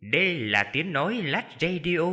Đây là tiếng nói Lách Radio.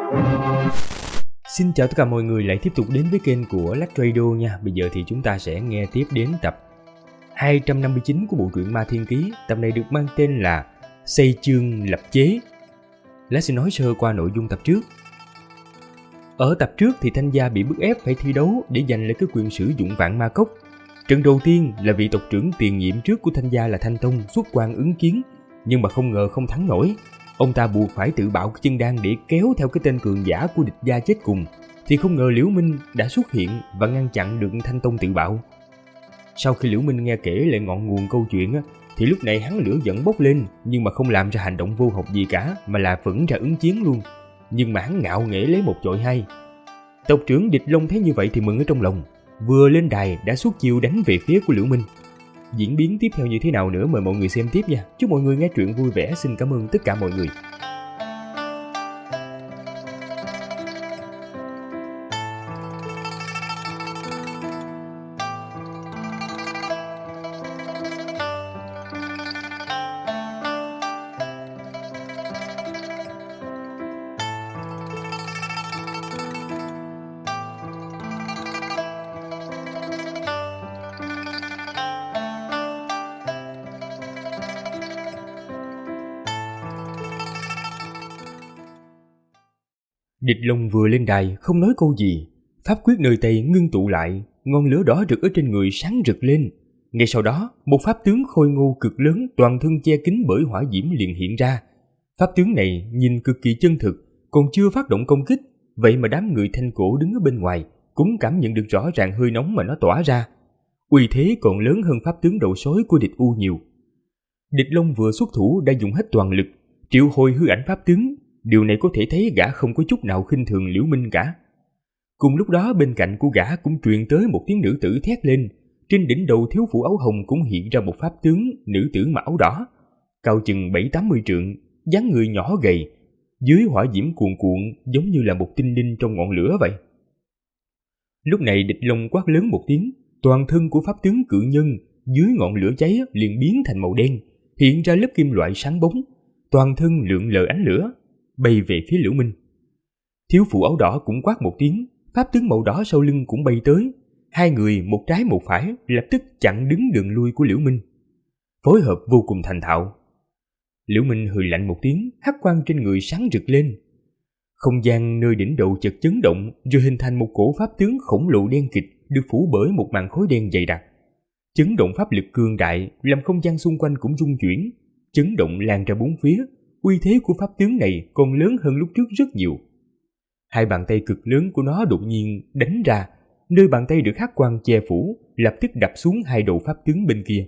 Xin chào tất cả mọi người lại tiếp tục đến với kênh của Lách Radio nha. Bây giờ thì chúng ta sẽ nghe tiếp đến tập 259 của bộ truyện Ma Thiên Ký. Tập này được mang tên là Xây Chương Lập Chế. Lách sẽ nói sơ qua nội dung tập trước. Ở tập trước thì Thanh Gia bị bức ép phải thi đấu để giành lấy cái quyền sử dụng vạn ma cốc. Trận đầu tiên là vị tộc trưởng tiền nhiệm trước của Thanh Gia là Thanh Tông xuất quan ứng chiến, nhưng mà không ngờ không thắng nổi. Ông ta buộc phải tự bạo cái chân đan để kéo theo cái tên cường giả của địch gia chết cùng, thì không ngờ Liễu Minh đã xuất hiện và ngăn chặn được Thanh Tông tự bạo. Sau khi Liễu Minh nghe kể lại ngọn nguồn câu chuyện thì lúc này hắn lửa giận bốc lên, nhưng mà không làm ra hành động vô học gì cả, mà là vẫn ra ứng chiến luôn. Nhưng mà hắn ngạo nghễ lấy một chọi hai. Tộc trưởng Địch Long thấy như vậy thì mừng ở trong lòng, vừa lên đài đã xuất chiêu đánh về phía của Liễu Minh. Diễn biến tiếp theo như thế nào nữa mời mọi người xem tiếp nha. Chúc mọi người nghe truyện vui vẻ. Xin cảm ơn tất cả mọi người. Địch Long vừa lên đài không nói câu gì, pháp quyết nơi tay ngưng tụ lại, ngọn lửa đỏ rực ở trên người sáng rực lên. Ngay sau đó, một pháp tướng khôi ngô cực lớn toàn thân che kín bởi hỏa diễm liền hiện ra. Pháp tướng này nhìn cực kỳ chân thực, còn chưa phát động công kích, vậy mà đám người Thanh Cổ đứng ở bên ngoài cũng cảm nhận được rõ ràng hơi nóng mà nó tỏa ra. Uy thế còn lớn hơn pháp tướng đầu sói của địch U nhiều. Địch Long vừa xuất thủ đã dùng hết toàn lực, triệu hồi hư ảnh pháp tướng. Điều này có thể thấy gã không có chút nào khinh thường Liễu Minh cả. Cùng lúc đó bên cạnh của gã cũng truyền tới một tiếng nữ tử thét lên. Trên đỉnh đầu thiếu phụ áo hồng cũng hiện ra một pháp tướng nữ tử mặc áo đỏ, cao chừng 7-80 trượng, dáng người nhỏ gầy, dưới hỏa diễm cuồn cuộn giống như là một tinh linh trong ngọn lửa vậy. Lúc này Địch Long quát lớn một tiếng, toàn thân của pháp tướng cự nhân dưới ngọn lửa cháy liền biến thành màu đen, hiện ra lớp kim loại sáng bóng, toàn thân lượn lờ ánh lửa, bay về phía Liễu Minh. Thiếu phụ áo đỏ cũng quát một tiếng, pháp tướng màu đỏ sau lưng cũng bay tới. Hai người một trái một phải lập tức chặn đứng đường lui của Liễu Minh, phối hợp vô cùng thành thạo. Liễu Minh hừ lạnh một tiếng, hắc quang trên người sáng rực lên. Không gian nơi đỉnh đầu chợt chấn động, rồi hình thành một cổ pháp tướng khổng lồ đen kịt được phủ bởi một màn khói đen dày đặc. Chấn động pháp lực cường đại làm không gian xung quanh cũng rung chuyển, chấn động lan ra bốn phía. Uy thế của pháp tướng này còn lớn hơn lúc trước rất nhiều. Hai bàn tay cực lớn của nó đột nhiên đánh ra, nơi bàn tay được hắc quang che phủ lập tức đập xuống hai đầu pháp tướng bên kia.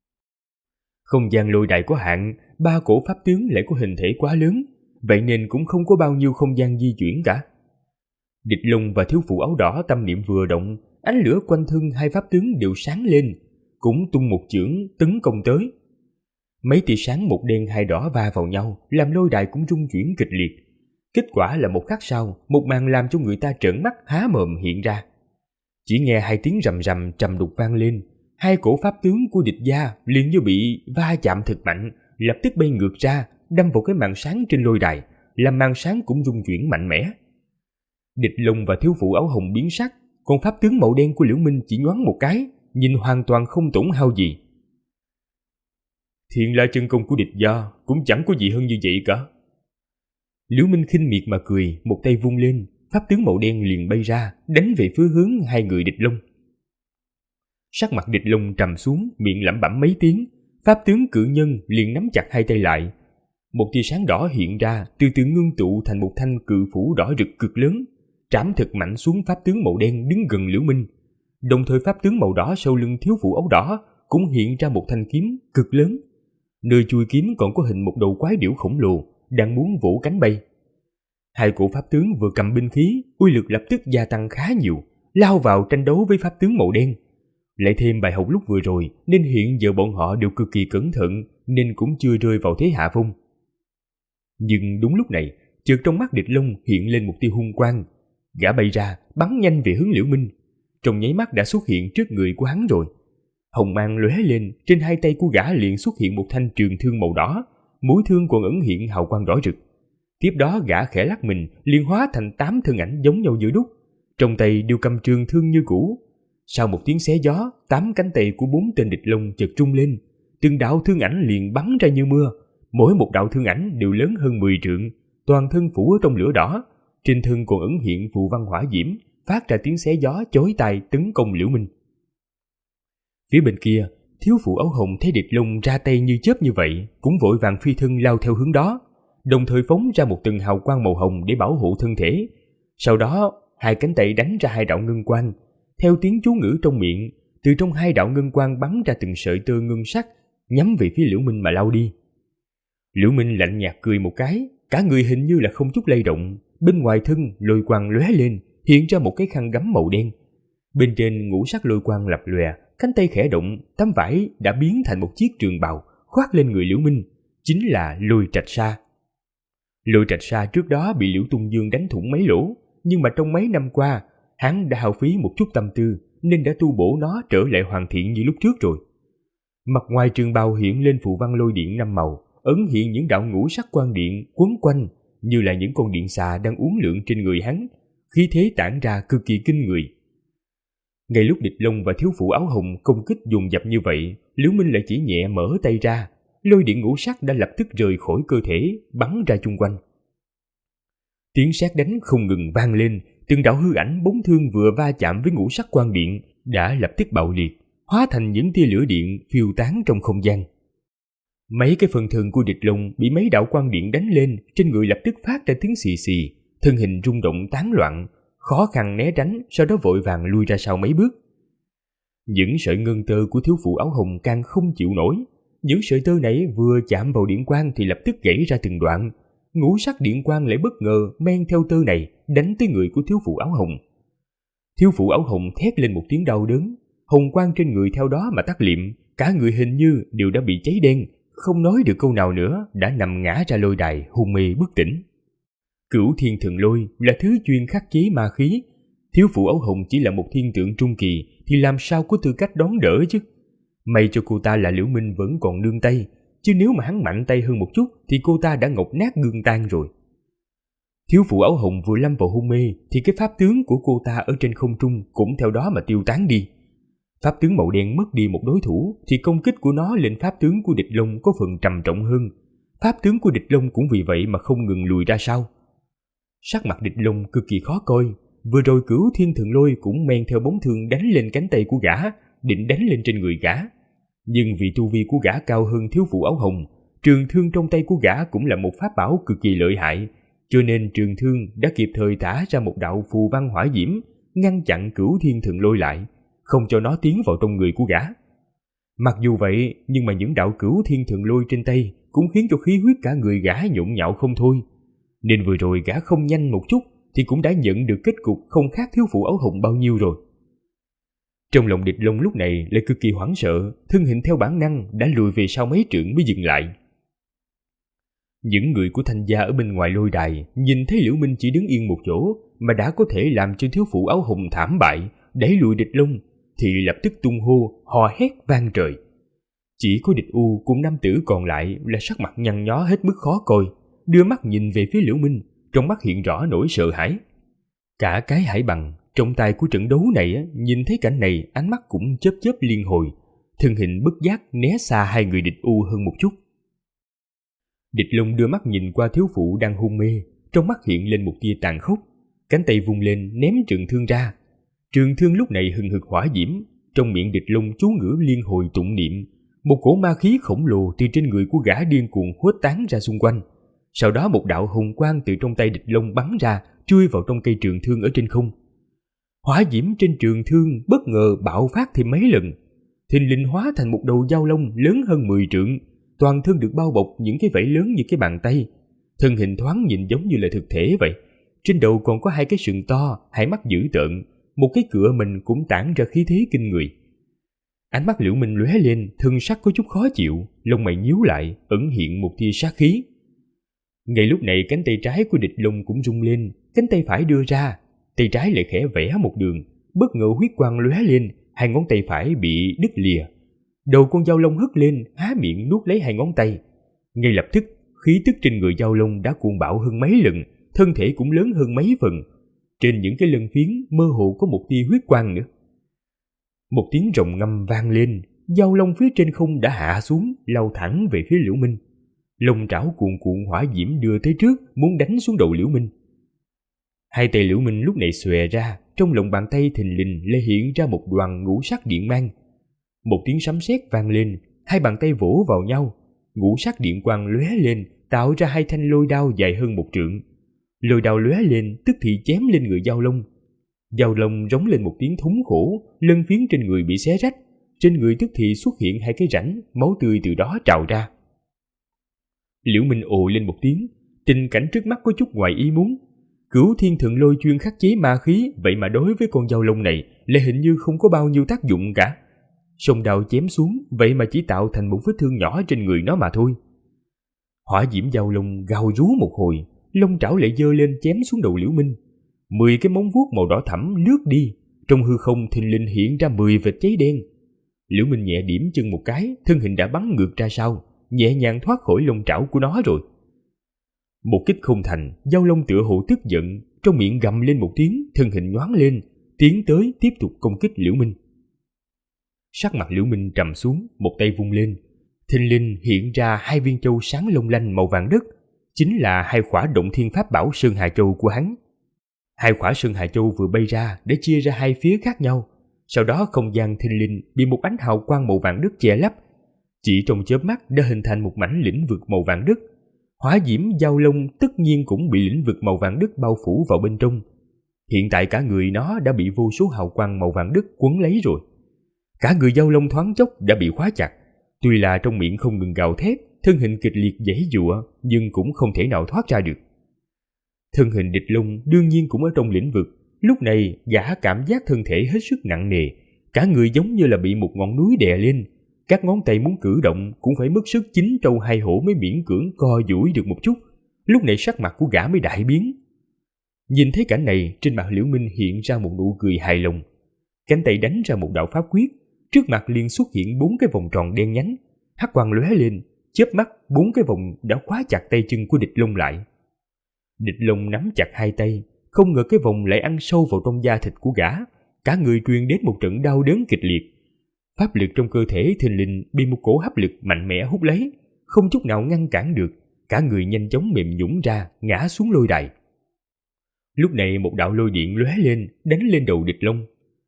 Không gian lôi đại có hạn, ba cổ pháp tướng lại có hình thể quá lớn, vậy nên cũng không có bao nhiêu không gian di chuyển cả. Địch Long và thiếu phụ áo đỏ tâm niệm vừa động, ánh lửa quanh thân hai pháp tướng đều sáng lên, cũng tung một chưởng tấn công tới. Mấy tia sáng một đen hai đỏ va vào nhau, làm lôi đài cũng rung chuyển kịch liệt. Kết quả là một khắc sau, một màn làm cho người ta trợn mắt há mồm hiện ra. Chỉ nghe hai tiếng rầm rầm trầm đục vang lên, hai cổ pháp tướng của địch gia liền như bị va chạm thực mạnh, lập tức bay ngược ra, đâm vào cái màn sáng trên lôi đài, làm màn sáng cũng rung chuyển mạnh mẽ. Địch Long và thiếu phụ áo hồng biến sắc, còn pháp tướng màu đen của Liễu Minh chỉ nhoáng một cái, nhìn hoàn toàn không tổn hao gì. Thiện La chân công của địch gia cũng chẳng có gì hơn như vậy cả. Liễu Minh khinh miệt mà cười, một tay vung lên, pháp tướng màu đen liền bay ra, đánh về phía hướng hai người Địch Long. Sắc mặt Địch Long trầm xuống, miệng lẩm bẩm mấy tiếng, pháp tướng cự nhân liền nắm chặt hai tay lại. Một tia sáng đỏ hiện ra, từ từ ngưng tụ thành một thanh cự phủ đỏ rực cực lớn, trảm thật mạnh xuống pháp tướng màu đen đứng gần Liễu Minh. Đồng thời pháp tướng màu đỏ sau lưng thiếu phụ áo đỏ cũng hiện ra một thanh kiếm cực lớn. Nơi chui kiếm còn có hình một đầu quái điểu khổng lồ đang muốn vỗ cánh bay. Hai cổ pháp tướng vừa cầm binh khí, uy lực lập tức gia tăng khá nhiều, lao vào tranh đấu với pháp tướng màu đen. Lại thêm bài học lúc vừa rồi nên hiện giờ bọn họ đều cực kỳ cẩn thận, nên cũng chưa rơi vào thế hạ phong. Nhưng đúng lúc này, chợt trong mắt Địch Long hiện lên một tia hung quang. Gã bay ra, bắn nhanh về hướng Liễu Minh, trong nháy mắt đã xuất hiện trước người của hắn rồi. Hồng mang lóe lên, trên hai tay của gã liền xuất hiện một thanh trường thương màu đỏ, mũi thương còn ẩn hiện hào quang đỏ rực. Tiếp đó gã khẽ lắc mình, liền hóa thành 8 thân ảnh giống nhau như đúc, trong tay đều cầm trường thương như cũ. Sau một tiếng xé gió, 8 cánh tay của 4 tên địch long chợt rung lên, từng đạo thương ảnh liền bắn ra như mưa. Mỗi một đạo thương ảnh đều lớn hơn 10 trượng, toàn thân phủ ở trong lửa đỏ, trên thân còn ẩn hiện phù văn hỏa diễm, phát ra tiếng xé gió chói tai tấn công Liễu Minh. Phía bên kia, thiếu phụ áo hồng thấy địch long ra tay như chớp như vậy, cũng vội vàng phi thân lao theo hướng đó, đồng thời phóng ra một tầng hào quang màu hồng để bảo hộ thân thể. Sau đó, 2 cánh tay đánh ra 2 đạo ngân quang, theo tiếng chú ngữ trong miệng, từ trong 2 đạo ngân quang bắn ra từng sợi tơ ngân sắc, nhắm về phía Liễu Minh mà lao đi. Liễu Minh lạnh nhạt cười một cái, cả người hình như là không chút lay động, bên ngoài thân lôi quang lóe lên, hiện ra một cái khăn gấm màu đen. Bên trên ngũ sắc lôi quang lập lòe, cánh tay khẽ động, tấm vải đã biến thành một chiếc trường bào khoác lên người Liễu Minh, chính là Lôi Trạch Sa. Lôi Trạch Sa trước đó bị Liễu Tung Dương đánh thủng mấy lỗ, nhưng mà trong mấy năm qua, hắn đã hao phí một chút tâm tư nên đã tu bổ nó trở lại hoàn thiện như lúc trước rồi. Mặt ngoài trường bào hiện lên phù văn lôi điện 5 màu, ẩn hiện những đạo ngũ sắc quang điện quấn quanh như là những con điện xà đang uốn lượn trên người hắn, khí thế tản ra cực kỳ kinh người. Ngay lúc địch long và thiếu phụ áo hồng công kích dồn dập như vậy, Liễu Minh lại chỉ nhẹ mở tay ra, lôi điện ngũ sắc đã lập tức rời khỏi cơ thể, bắn ra chung quanh. Tiếng sét đánh không ngừng vang lên, từng đạo hư ảnh bóng thương vừa va chạm với ngũ sắc quang điện đã lập tức bạo liệt, hóa thành những tia lửa điện phiêu tán trong không gian. Mấy cái phần thân của địch long bị mấy đạo quang điện đánh lên, trên người lập tức phát ra tiếng xì xì, thân hình rung động tán loạn, khó khăn né tránh, sau đó vội vàng lui ra sau mấy bước. Những sợi ngân tơ của thiếu phụ áo hồng càng không chịu nổi, những sợi tơ này vừa chạm vào điện quang thì lập tức gãy ra từng đoạn. Ngũ sắc điện quang lại bất ngờ men theo tơ này đánh tới người của thiếu phụ áo hồng. Thiếu phụ áo hồng thét lên một tiếng đau đớn, hồng quang trên người theo đó mà tắt liệm, cả người hình như đều đã bị cháy đen, không nói được câu nào nữa, đã nằm ngã ra lôi đài hôn mê bất tỉnh. Cửu Thiên Thần Lôi là thứ chuyên khắc chế ma khí, thiếu phụ áo hồng chỉ là một thiên tượng trung kỳ thì làm sao có tư cách đón đỡ chứ. May cho cô ta là Liễu Minh vẫn còn nương tay, chứ nếu mà hắn mạnh tay hơn một chút thì cô ta đã ngọc nát gương tan rồi. Thiếu phụ áo hồng vừa lâm vào hôn mê thì cái pháp tướng của cô ta ở trên không trung cũng theo đó mà tiêu tán đi. Pháp tướng màu đen mất đi một đối thủ thì công kích của nó lên pháp tướng của địch long có phần trầm trọng hơn. Pháp tướng của địch long cũng vì vậy mà không ngừng lùi ra sau. Sắc mặt địch long cực kỳ khó coi, vừa rồi Cửu Thiên Thần Lôi cũng men theo bóng thương đánh lên cánh tay của gã, định đánh lên trên người gã. Nhưng vì tu vi của gã cao hơn thiếu phụ áo hồng, trường thương trong tay của gã cũng là một pháp bảo cực kỳ lợi hại, cho nên trường thương đã kịp thời thả ra một đạo phù văn hỏa diễm, ngăn chặn Cửu Thiên Thần Lôi lại, không cho nó tiến vào trong người của gã. Mặc dù vậy, nhưng mà những đạo Cửu Thiên Thần Lôi trên tay cũng khiến cho khí huyết cả người gã nhộn nhạo không thôi. Nên vừa rồi gã không nhanh một chút thì cũng đã nhận được kết cục không khác thiếu phụ áo hồng bao nhiêu rồi. Trong lòng địch long lúc này lại cực kỳ hoảng sợ, thân hình theo bản năng đã lùi về sau mấy trượng mới dừng lại. Những người của Thanh gia ở bên ngoài lôi đài nhìn thấy Liễu Minh chỉ đứng yên một chỗ mà đã có thể làm cho thiếu phụ áo hồng thảm bại, đẩy lùi địch long, thì lập tức tung hô, hò hét vang trời. Chỉ có địch u cùng nam tử còn lại là sắc mặt nhăn nhó hết mức khó coi, đưa mắt nhìn về phía Liễu Minh, trong mắt hiện rõ nỗi sợ hãi. Cả cái Hải Bằng trọng tài của trận đấu này nhìn thấy cảnh này, ánh mắt cũng chớp chớp liên hồi, thân hình bất giác né xa hai người địch u hơn một chút. Địch long đưa mắt nhìn qua thiếu phụ đang hôn mê, trong mắt hiện lên một tia tàn khốc, cánh tay vung lên ném trường thương ra. Trường thương lúc này hừng hực hỏa diễm, trong miệng địch long chú ngữ liên hồi tụng niệm, một cỗ ma khí khổng lồ từ trên người của gã điên cuồng khuếch tán ra xung quanh. Sau đó một đạo hồng quang từ trong tay địch long bắn ra, chui vào trong cây trường thương ở trên không. Hỏa diễm trên trường thương bất ngờ bạo phát thêm mấy lần, thình lình hóa thành một đầu dao long lớn hơn 10 trượng, toàn thân được bao bọc những cái vảy lớn như cái bàn tay, thân hình thoáng nhìn giống như là thực thể vậy. Trên đầu còn có hai cái sừng to, hai mắt dữ tợn, một cái cựa mình cũng tản ra khí thế kinh người. Ánh mắt Liễu Minh lóe lên, thân sắc có chút khó chịu, lông mày nhíu lại, ẩn hiện một tia sát khí. Ngay lúc này cánh tay trái của địch long cũng rung lên, cánh tay phải đưa ra, tay trái lại khẽ vẽ một đường, bất ngờ huyết quang lóe lên, hai ngón tay phải bị đứt lìa. Đầu con dao long hất lên, há miệng nuốt lấy hai ngón tay. Ngay lập tức khí tức trên người Giao Long đã cuồng bạo hơn mấy lần, thân thể cũng lớn hơn mấy phần. Trên những cái lân phiến mơ hồ có một tia huyết quang nữa. Một tiếng rồng ngâm vang lên, Giao Long phía trên không đã hạ xuống, lao thẳng về phía Liễu Minh. Lông trảo cuồn cuộn hỏa diễm đưa tới trước, muốn đánh xuống đầu Liễu Minh. Hai tay Liễu Minh lúc này xòe ra, trong lòng bàn tay thình lình lê hiện ra một đoàn ngũ sắc điện mang. Một tiếng sấm sét vang lên, hai bàn tay vỗ vào nhau, ngũ sắc điện quang lóe lên, tạo ra hai thanh lôi đao dài hơn 1 trượng. Lôi đao lóe lên, tức thì chém lên người Giao Long. Giao Long rống lên một tiếng thống khổ, lân phiến trên người bị xé rách, trên người tức thì xuất hiện hai cái rãnh, máu tươi từ đó trào ra. Liễu Minh ồ lên một tiếng, tình cảnh trước mắt có chút ngoài ý muốn. Cửu Thiên Thượng Lôi chuyên khắc chế ma khí, vậy mà đối với con Giao Long này lại hình như không có bao nhiêu tác dụng cả. Song đao chém xuống, vậy mà chỉ tạo thành một vết thương nhỏ trên người nó mà thôi. Hỏa diễm Giao Long gào rú một hồi, lông trảo lại giơ lên chém xuống đầu Liễu Minh. 10 cái móng vuốt màu đỏ thẫm lướt đi, trong hư không thình lình hiện ra 10 vệt cháy đen. Liễu Minh nhẹ điểm chân một cái, thân hình đã bắn ngược ra sau, nhẹ nhàng thoát khỏi lông trảo của nó rồi. Một kích không thành, Giao Long tựa hồ tức giận, trong miệng gầm lên một tiếng, thân hình nhoáng lên, tiến tới tiếp tục công kích Liễu Minh. Sắc mặt Liễu Minh trầm xuống, một tay vung lên, thình lình hiện ra 2 viên châu sáng long lanh màu vàng đất, chính là 2 khỏa động thiên pháp bảo Sơn Hà Châu của hắn. 2 khỏa Sơn Hà Châu vừa bay ra để chia ra 2 phía khác nhau, sau đó không gian thình lình bị một ánh hào quang màu vàng đất che lấp, chỉ trong chớp mắt đã hình thành một mảnh lĩnh vực màu vàng đất. Hỏa diễm Giao Long tất nhiên cũng bị lĩnh vực màu vàng đất bao phủ vào bên trong. Hiện tại cả người nó đã bị vô số hào quang màu vàng đất quấn lấy rồi. Cả người Giao Long thoáng chốc đã bị khóa chặt, tuy là trong miệng không ngừng gào thét, thân hình kịch liệt giãy giụa, nhưng cũng không thể nào thoát ra được. Thân hình Địch Long đương nhiên cũng ở trong lĩnh vực, lúc này gã cảm giác thân thể hết sức nặng nề, cả người giống như là bị một ngọn núi đè lên, các ngón tay muốn cử động cũng phải mất sức 9 trâu 2 hổ mới miễn cưỡng co duỗi được một chút. Lúc này sắc mặt của gã mới đại biến. Nhìn thấy cảnh này, trên mặt Liễu Minh hiện ra một nụ cười hài lòng. Cánh tay đánh ra một đạo pháp quyết, trước mặt liền xuất hiện 4 cái vòng tròn đen nhánh, hắc quang lóe lên, chớp mắt 4 cái vòng đã khóa chặt tay chân của Địch Long lại. Địch Long nắm chặt hai tay, không ngờ cái vòng lại ăn sâu vào trong da thịt của gã, cả người truyền đến một trận đau đớn kịch liệt. Pháp lực trong cơ thể thình lình bị một cổ hấp lực mạnh mẽ hút lấy, không chút nào ngăn cản được, cả người nhanh chóng mềm nhũn ra, ngã xuống lôi đài. Lúc này một đạo lôi điện lóe lên, đánh lên đầu Địch Long.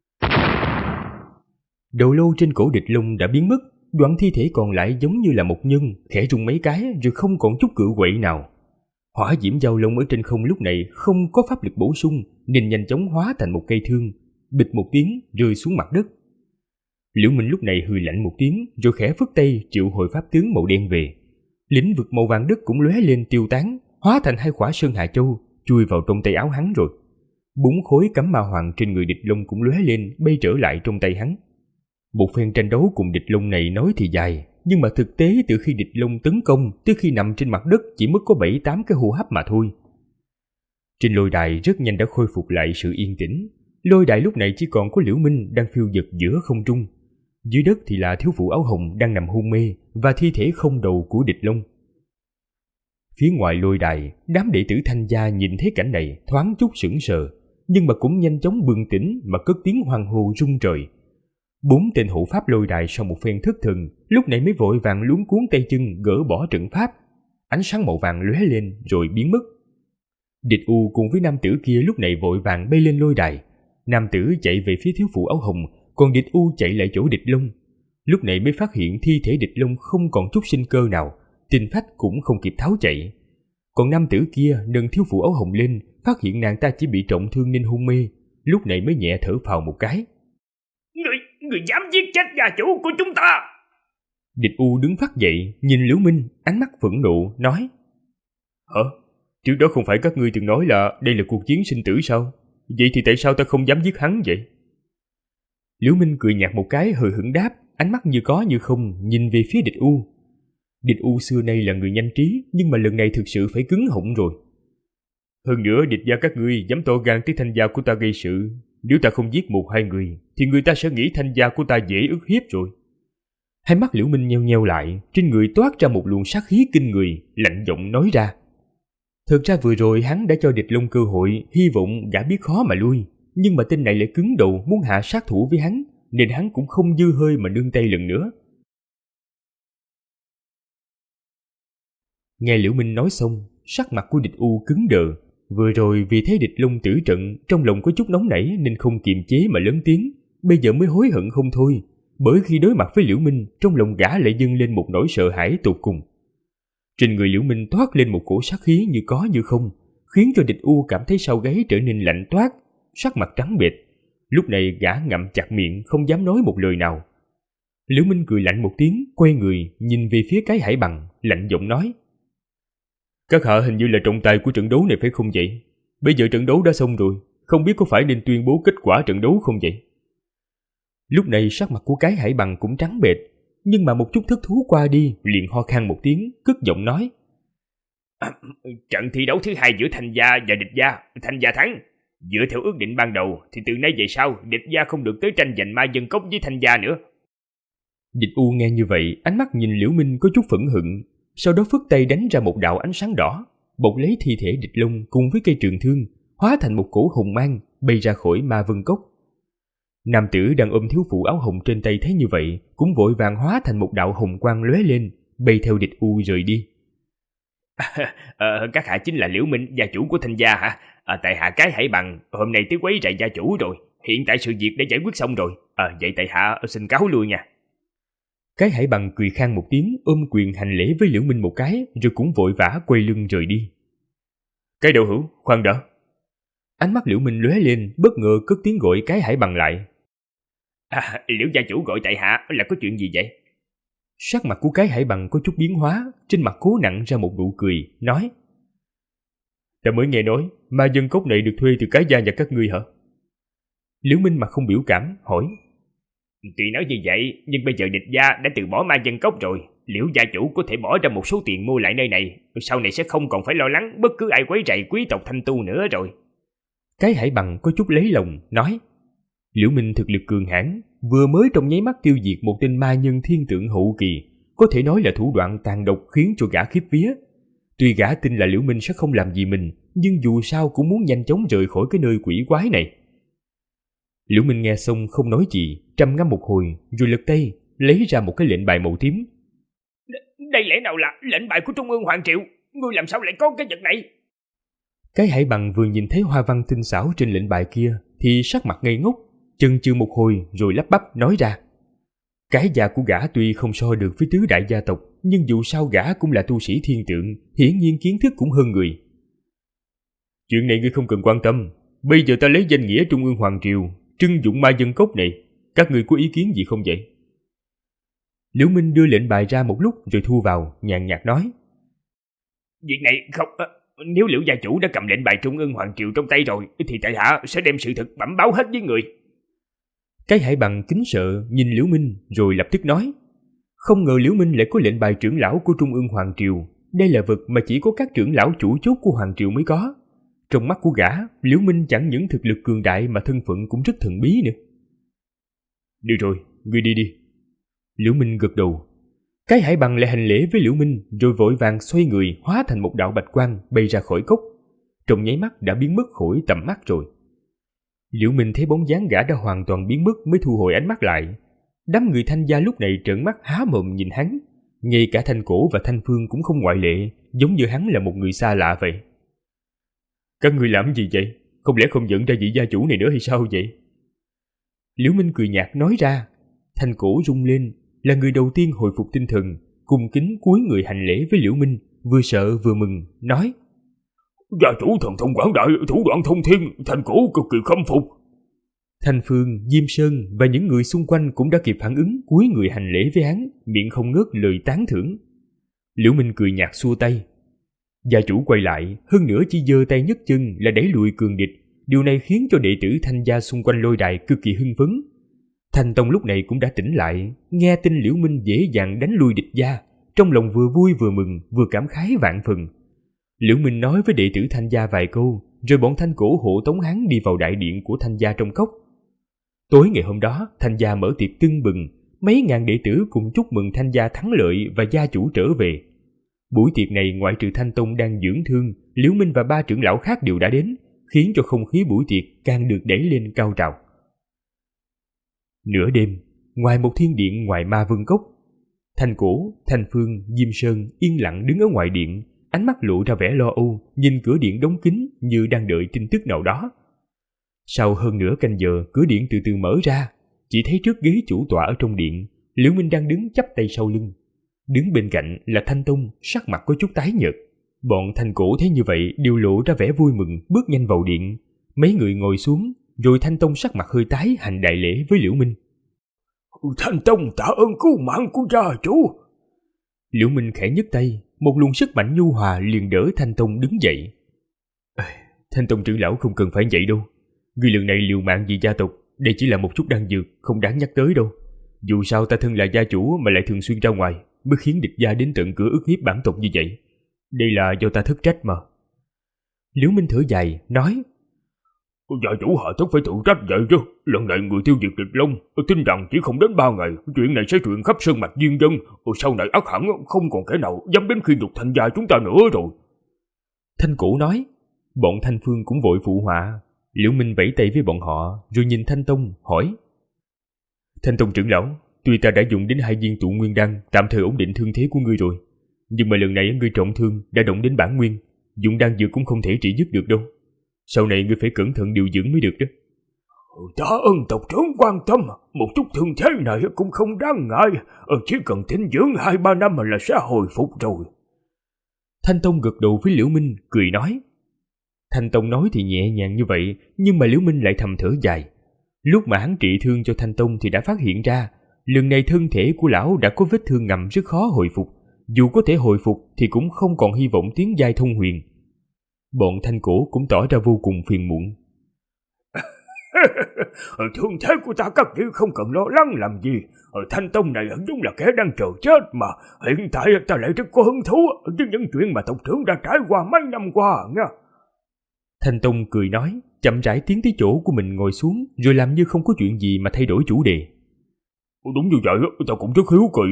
Đầu lâu trên cổ Địch Long đã biến mất, đoạn thi thể còn lại giống như là một nhân, khẽ rung mấy cái rồi không còn chút cự quậy nào. Hỏa diễm Giao Long ở trên không lúc này không có pháp lực bổ sung nên nhanh chóng hóa thành một cây thương, bịch một tiếng rơi xuống mặt đất. Liễu Minh lúc này hừ lạnh một tiếng rồi khẽ phất tay triệu hồi pháp tướng màu đen về. Lĩnh vực màu vàng đất cũng lóe lên tiêu tán, hóa thành 2 khỏa Sơn Hà Châu chui vào trong tay áo hắn rồi. 4 khối cấm ma hoàng trên người Địch Long cũng lóe lên bay trở lại trong tay hắn. Một phen tranh đấu cùng Địch Long này nói thì dài, nhưng mà thực tế từ khi Địch Long tấn công tới khi nằm trên mặt đất chỉ mất có 7-8 cái hô hấp mà thôi. Trên lôi đài rất nhanh đã khôi phục lại sự yên tĩnh. Lôi đài lúc này chỉ còn có Liễu Minh đang phiêu dật giữa không trung. Dưới đất thì là thiếu phụ áo hồng đang nằm hôn mê và thi thể không đầu của Địch Long. Phía ngoài lôi đài, đám đệ tử Thanh gia nhìn thấy cảnh này thoáng chút sững sờ, nhưng mà cũng nhanh chóng bừng tỉnh mà cất tiếng hoan hô rung trời. 4 tên hộ pháp lôi đài sau một phen thất thần, lúc này mới vội vàng luống cuống tay chân gỡ bỏ trận pháp. Ánh sáng màu vàng lóe lên rồi biến mất. Địch U cùng với nam tử kia lúc này vội vàng bay lên lôi đài. Nam tử chạy về phía thiếu phụ áo hồng, còn Địch U chạy lại chỗ Địch Long. Lúc này mới phát hiện thi thể Địch Long không còn chút sinh cơ nào, tinh phách cũng không kịp tháo chạy. Còn nam tử kia nâng thiếu phụ áo hồng lên, phát hiện nàng ta chỉ bị trọng thương nên hôn mê, lúc này mới nhẹ thở phào một cái. Người dám giết chết gia chủ của chúng ta! Địch U đứng phát dậy, nhìn Liễu Minh, ánh mắt phẫn nộ, nói: Hả? Trước đó không phải các ngươi từng nói là đây là cuộc chiến sinh tử sao? Vậy thì tại sao ta không dám giết hắn vậy? Liễu Minh cười nhạt một cái hờ hững đáp, ánh mắt như có như không nhìn về phía Địch U. Địch U xưa nay là người nhanh trí, nhưng mà lần này thực sự phải cứng họng rồi. Hơn nữa địch gia các ngươi dám to gan tới Thanh gia của ta gây sự, nếu ta không giết 1-2 người thì người ta sẽ nghĩ Thanh gia của ta dễ ức hiếp rồi. Hai mắt Liễu Minh nheo nheo lại, trên người toát ra một luồng sát khí kinh người, lạnh giọng nói ra. Thực ra vừa rồi hắn đã cho Địch Long cơ hội, hy vọng gã biết khó mà lui, nhưng mà tên này lại cứng đầu muốn hạ sát thủ với hắn, nên hắn cũng không dư hơi mà nương tay lần nữa. Nghe Liễu Minh nói xong, sắc mặt của Địch U cứng đờ. Vừa rồi vì thấy Địch Long tử trận, trong lòng có chút nóng nảy nên không kiềm chế mà lớn tiếng, bây giờ mới hối hận không thôi. Bởi khi đối mặt với Liễu Minh, trong lòng gã lại dâng lên một nỗi sợ hãi tột cùng. Trên người Liễu Minh toát lên một cổ sát khí như có như không, khiến cho Địch U cảm thấy sau gáy trở nên lạnh toát, sắc mặt trắng bệch. Lúc này gã ngậm chặt miệng, không dám nói một lời nào. Liễu Minh cười lạnh một tiếng, quay người nhìn về phía cái Hải Bằng, lạnh giọng nói: Các hạ hình như là trọng tài của trận đấu này phải không vậy? Bây giờ trận đấu đã xong rồi, không biết có phải nên tuyên bố kết quả trận đấu không vậy? Lúc này sắc mặt của cái Hải Bằng cũng trắng bệch, nhưng mà một chút thích thú qua đi, liền ho khan một tiếng, cất giọng nói: Trận thi đấu thứ hai giữa Thanh gia và Địch gia, Thanh gia thắng. Dựa theo ước định ban đầu thì từ nay về sau Địch gia không được tới tranh giành ma dân cốc với Thanh gia nữa. Địch U nghe như vậy, ánh mắt nhìn Liễu Minh có chút phẫn hận, sau đó phất tay đánh ra một đạo ánh sáng đỏ, bọc lấy thi thể Địch Long cùng với cây trường thương, hóa thành một cổ hồng mang bay ra khỏi ma vân cốc. Nam tử đang ôm thiếu phụ áo hồng trên tay thấy như vậy, cũng vội vàng hóa thành một đạo hồng quang lóe lên, bay theo Địch U rời đi. Các hạ chính là Liễu Minh, gia chủ của Thanh gia hả? Tại hạ cái Hải Bằng, hôm nay tới quấy rầy gia chủ rồi, hiện tại sự việc đã giải quyết xong rồi. Vậy tại hạ xin cáo lui nha. Cái Hải Bằng cười khan một tiếng, ôm quyền hành lễ với Liễu Minh một cái, rồi cũng vội vã quay lưng rời đi. Cái đạo hữu, khoan đã. Ánh mắt Liễu Minh lóe lên, bất ngờ cất tiếng gọi cái Hải Bằng lại. Liễu gia chủ gọi tại hạ là có chuyện gì vậy? Sắc mặt của cái Hải Bằng có chút biến hóa, trên mặt cố nặn ra một nụ cười, nói: Ta mới nghe nói, ma dân cốc này được thuê từ cái gia nhà các ngươi hả? Liễu Minh mặt không biểu cảm, hỏi: Tuy nói như vậy, nhưng bây giờ Địch gia đã từ bỏ ma dân cốc rồi. Liễu gia chủ có thể bỏ ra một số tiền mua lại nơi này, sau này sẽ không còn phải lo lắng bất cứ ai quấy rầy quý tộc Thanh tu nữa rồi. Cái Hải Bằng có chút lấy lòng, nói: Liễu Minh thực lực cường hãn, vừa mới trong nháy mắt tiêu diệt một tên ma nhân thiên tượng hậu kỳ, có thể nói là thủ đoạn tàn độc khiến cho gã khiếp vía. Tuy gã tin là Liễu Minh sẽ không làm gì mình, nhưng dù sao cũng muốn nhanh chóng rời khỏi cái nơi quỷ quái này. Liễu Minh nghe xong không nói gì, trầm ngâm một hồi, rồi lật tay lấy ra một cái lệnh bài màu tím. Đây lẽ nào là lệnh bài của Trung ương Hoàng Triệu? Ngươi làm sao lại có cái vật này? Cái Hải Bằng vừa nhìn thấy hoa văn tinh xảo trên lệnh bài kia thì sắc mặt ngây ngốc, chần chừ một hồi rồi lắp bắp nói ra: Cái gia của gã tuy không so được với tứ đại gia tộc, nhưng dù sao gã cũng là tu sĩ thiên tượng, hiển nhiên kiến thức cũng hơn người. Chuyện này ngươi không cần quan tâm, bây giờ ta lấy danh nghĩa Trung ương Hoàng Triều trưng dụng ma dân cốc này, các ngươi có ý kiến gì không vậy? Liễu Minh đưa lệnh bài ra một lúc rồi thu vào, nhàn nhạt nói: Việc này không... Nếu Liễu gia chủ đã cầm lệnh bài Trung ương Hoàng Triều trong tay rồi, thì tại hạ sẽ đem sự thật bẩm báo hết với người. Cái Hải Bằng kính sợ nhìn Liễu Minh rồi lập tức nói: Không ngờ Liễu Minh lại có lệnh bài trưởng lão của Trung ương Hoàng Triều. Đây là vật mà chỉ có các trưởng lão chủ chốt của Hoàng Triều mới có. Trong mắt của gã, Liễu Minh chẳng những thực lực cường đại mà thân phận cũng rất thần bí nữa. Được rồi, ngươi đi đi. Liễu Minh gật đầu. Cái Hải Bằng lại hành lễ với Liễu Minh rồi vội vàng xoay người hóa thành một đạo bạch quang bay ra khỏi cốc. Trong nháy mắt đã biến mất khỏi tầm mắt rồi. Liễu Minh thấy bóng dáng gã đã hoàn toàn biến mất mới thu hồi ánh mắt lại. Đám người Thanh gia lúc này trợn mắt há mồm nhìn hắn. Ngay cả Thanh Cổ và Thanh Phương cũng không ngoại lệ, giống như hắn là một người xa lạ vậy. Các ngươi làm gì vậy? Không lẽ không nhận ra vị gia chủ này nữa hay sao vậy? Liễu Minh cười nhạt nói ra. Thanh Cổ rung lên, là người đầu tiên hồi phục tinh thần, cung kính cúi người hành lễ với Liễu Minh, vừa sợ vừa mừng, nói: Gia chủ thần thông quảng đại, thủ đoạn thông thiên, Thanh Cổ cực kỳ khâm phục. Thanh Phương, Diêm Sơn và những người xung quanh cũng đã kịp phản ứng, cúi người hành lễ với hắn, miệng không ngớt lời tán thưởng. Liễu Minh cười nhạt xua tay. Gia chủ quay lại, hơn nữa chỉ giơ tay nhấc chân là đẩy lùi cường địch. Điều này khiến cho đệ tử Thanh gia xung quanh lôi đài cực kỳ hưng phấn. Thanh Tông lúc này cũng đã tỉnh lại, nghe tin Liễu Minh dễ dàng đánh lui địch gia, trong lòng vừa vui vừa mừng, vừa cảm khái vạn phần. Liễu Minh nói với đệ tử Thanh gia vài câu, rồi bọn Thanh Cổ hộ tống hắn đi vào đại điện của Thanh gia trong cốc. Tối ngày hôm đó, Thanh gia mở tiệc tưng bừng, mấy ngàn đệ tử cùng chúc mừng Thanh gia thắng lợi và gia chủ trở về. Buổi tiệc này ngoại trừ Thanh Tông đang dưỡng thương, Liễu Minh và 3 trưởng lão khác đều đã đến, khiến cho không khí buổi tiệc càng được đẩy lên cao trào. Nửa đêm, ngoài một thiên điện ngoài Ma Vương Cốc, Thanh Cổ, Thanh Phương, Diêm Sơn yên lặng đứng ở ngoài điện, ánh mắt lộ ra vẻ lo âu, nhìn cửa điện đóng kín như đang đợi tin tức nào đó. Sau hơn nửa canh giờ, cửa điện từ từ mở ra, chỉ thấy trước ghế chủ tọa ở trong điện, Liễu Minh đang đứng chắp tay sau lưng. Đứng bên cạnh là Thanh Tông, sắc mặt có chút tái nhợt. Bọn Thanh Cổ thấy như vậy đều lộ ra vẻ vui mừng, bước nhanh vào điện. Mấy người ngồi xuống, rồi Thanh Tông sắc mặt hơi tái hành đại lễ với Liễu Minh. Thanh Tông tạ ơn cứu mạng của gia chủ. Liễu Minh khẽ nhấc tay, một luồng sức mạnh nhu hòa liền đỡ Thanh Tông đứng dậy. Thanh Tông trưởng lão không cần phải vậy đâu. Người lần này liều mạng vì gia tộc, đây chỉ là một chút đan dược, không đáng nhắc tới đâu. Dù sao ta thân là gia chủ mà lại thường xuyên ra ngoài, mới khiến địch gia đến tận cửa ức hiếp bản tộc như vậy. Đây là do ta thất trách mà. Liễu Minh thở dài, nói: Gia chủ hạ tất phải tự trách vậy chứ. Lần này người tiêu diệt địch Long, tin rằng chỉ không đến 3 ngày, chuyện này sẽ truyền khắp sơn mạch diên dân. Sau này ắt hẳn không còn kẻ nào dám đến khi nhục Thanh gia chúng ta nữa rồi. Thanh Cổ nói. Bọn Thanh Phương cũng vội phụ họa. Liễu Minh vẫy tay với bọn họ, rồi nhìn Thanh Tông, hỏi: Thanh Tông trưởng lão, tuy ta đã dùng đến 2 viên tụ nguyên đan tạm thời ổn định thương thế của ngươi rồi, nhưng mà lần này ngươi trọng thương đã động đến bản nguyên, dùng đan dược cũng không thể trị dứt được đâu. Sau này ngươi phải cẩn thận điều dưỡng mới được đó. Tạ ơn tộc trưởng quan tâm, một chút thương thế này cũng không đáng ngại, chỉ cần thinh dưỡng 2-3 năm là sẽ hồi phục rồi. Thanh Tông gật đầu với Liễu Minh, cười nói. Thanh Tông nói thì nhẹ nhàng như vậy, nhưng mà Liễu Minh lại thầm thở dài. Lúc mà hắn trị thương cho Thanh Tông thì đã phát hiện ra, lần này thân thể của lão đã có vết thương ngầm rất khó hồi phục. Dù có thể hồi phục thì cũng không còn hy vọng tiến giai thông huyền. Bọn Thanh Cổ cũng tỏ ra vô cùng phiền muộn. Thương thế của ta các vị không cần lo lắng làm gì. Thanh Tông này đúng là kẻ đang chờ chết mà. Hiện tại ta lại rất có hứng thú với những chuyện mà tộc trưởng đã trải qua mấy năm qua nha. Thanh Tông cười nói, chậm rãi tiến tới chỗ của mình ngồi xuống, rồi làm như không có chuyện gì mà thay đổi chủ đề. Đúng như vậy, ta cũng rất hiếu kỳ.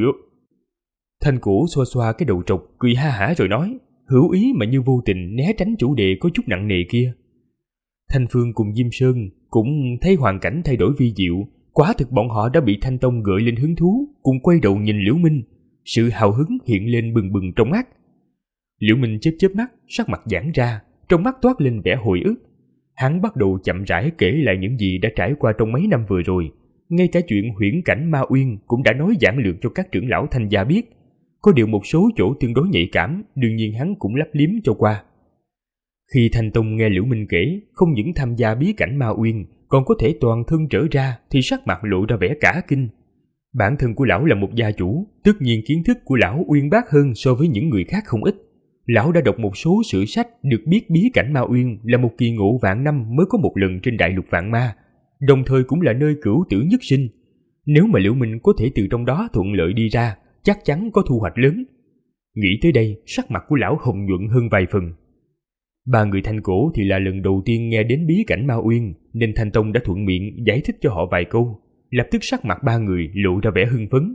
Thanh Cổ xoa xoa cái đầu trọc, cười ha hả rồi nói, hữu ý mà như vô tình né tránh chủ đề có chút nặng nề kia. Thanh Phương cùng Diêm Sơn cũng thấy hoàn cảnh thay đổi vi diệu, quả thực bọn họ đã bị Thanh Tông gợi lên hứng thú, cùng quay đầu nhìn Liễu Minh, sự hào hứng hiện lên bừng bừng trong mắt. Liễu Minh chớp chớp mắt, sắc mặt giãn ra, trong mắt toát lên vẻ hồi ức. Hắn bắt đầu chậm rãi kể lại những gì đã trải qua trong mấy năm vừa rồi, ngay cả chuyện huyễn cảnh Ma Uyên cũng đã nói giản lược cho các trưởng lão Thanh gia biết. Có điều một số chỗ tương đối nhạy cảm, đương nhiên hắn cũng lấp liếm cho qua. Khi Thanh Tông nghe Liễu Minh kể, không những tham gia bí cảnh Ma Uyên, còn có thể toàn thân trở ra, thì sắc mặt lộ ra vẻ cả kinh. Bản thân của lão là một gia chủ, tất nhiên kiến thức của lão uyên bác hơn so với những người khác không ít. Lão đã đọc một số sử sách, được biết bí cảnh Ma Uyên là một kỳ ngộ vạn năm mới có một lần trên đại lục vạn ma, đồng thời cũng là nơi cửu tử nhất sinh. Nếu mà Liễu Minh có thể từ trong đó thuận lợi đi ra, chắc chắn có thu hoạch lớn. Nghĩ tới đây, sắc mặt của lão hồng nhuận hơn vài phần. Ba người Thanh Cổ thì là lần đầu tiên nghe đến bí cảnh Ma Uyên, nên Thanh Tông đã thuận miệng giải thích cho họ vài câu, lập tức sắc mặt ba người lộ ra vẻ hưng phấn.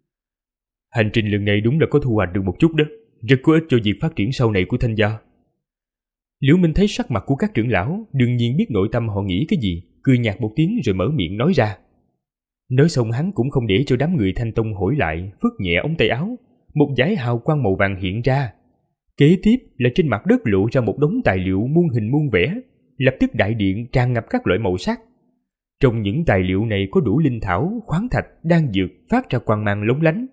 Hành trình lần này đúng là có thu hoạch được một chút đó, rất có ích cho việc phát triển sau này của Thanh gia. Liễu Minh thấy sắc mặt của các trưởng lão, đương nhiên biết nội tâm họ nghĩ cái gì, cười nhạt một tiếng rồi mở miệng nói ra. Nói xong hắn cũng không để cho đám người Thanh Tông hỏi lại, phất nhẹ ống tay áo, một dải hào quang màu vàng hiện ra. Kế tiếp là trên mặt đất lộ ra một đống tài liệu muôn hình muôn vẻ, lập tức đại điện tràn ngập các loại màu sắc. Trong những tài liệu này có đủ linh thảo, khoáng thạch, đan dược phát ra quang mang lóng lánh.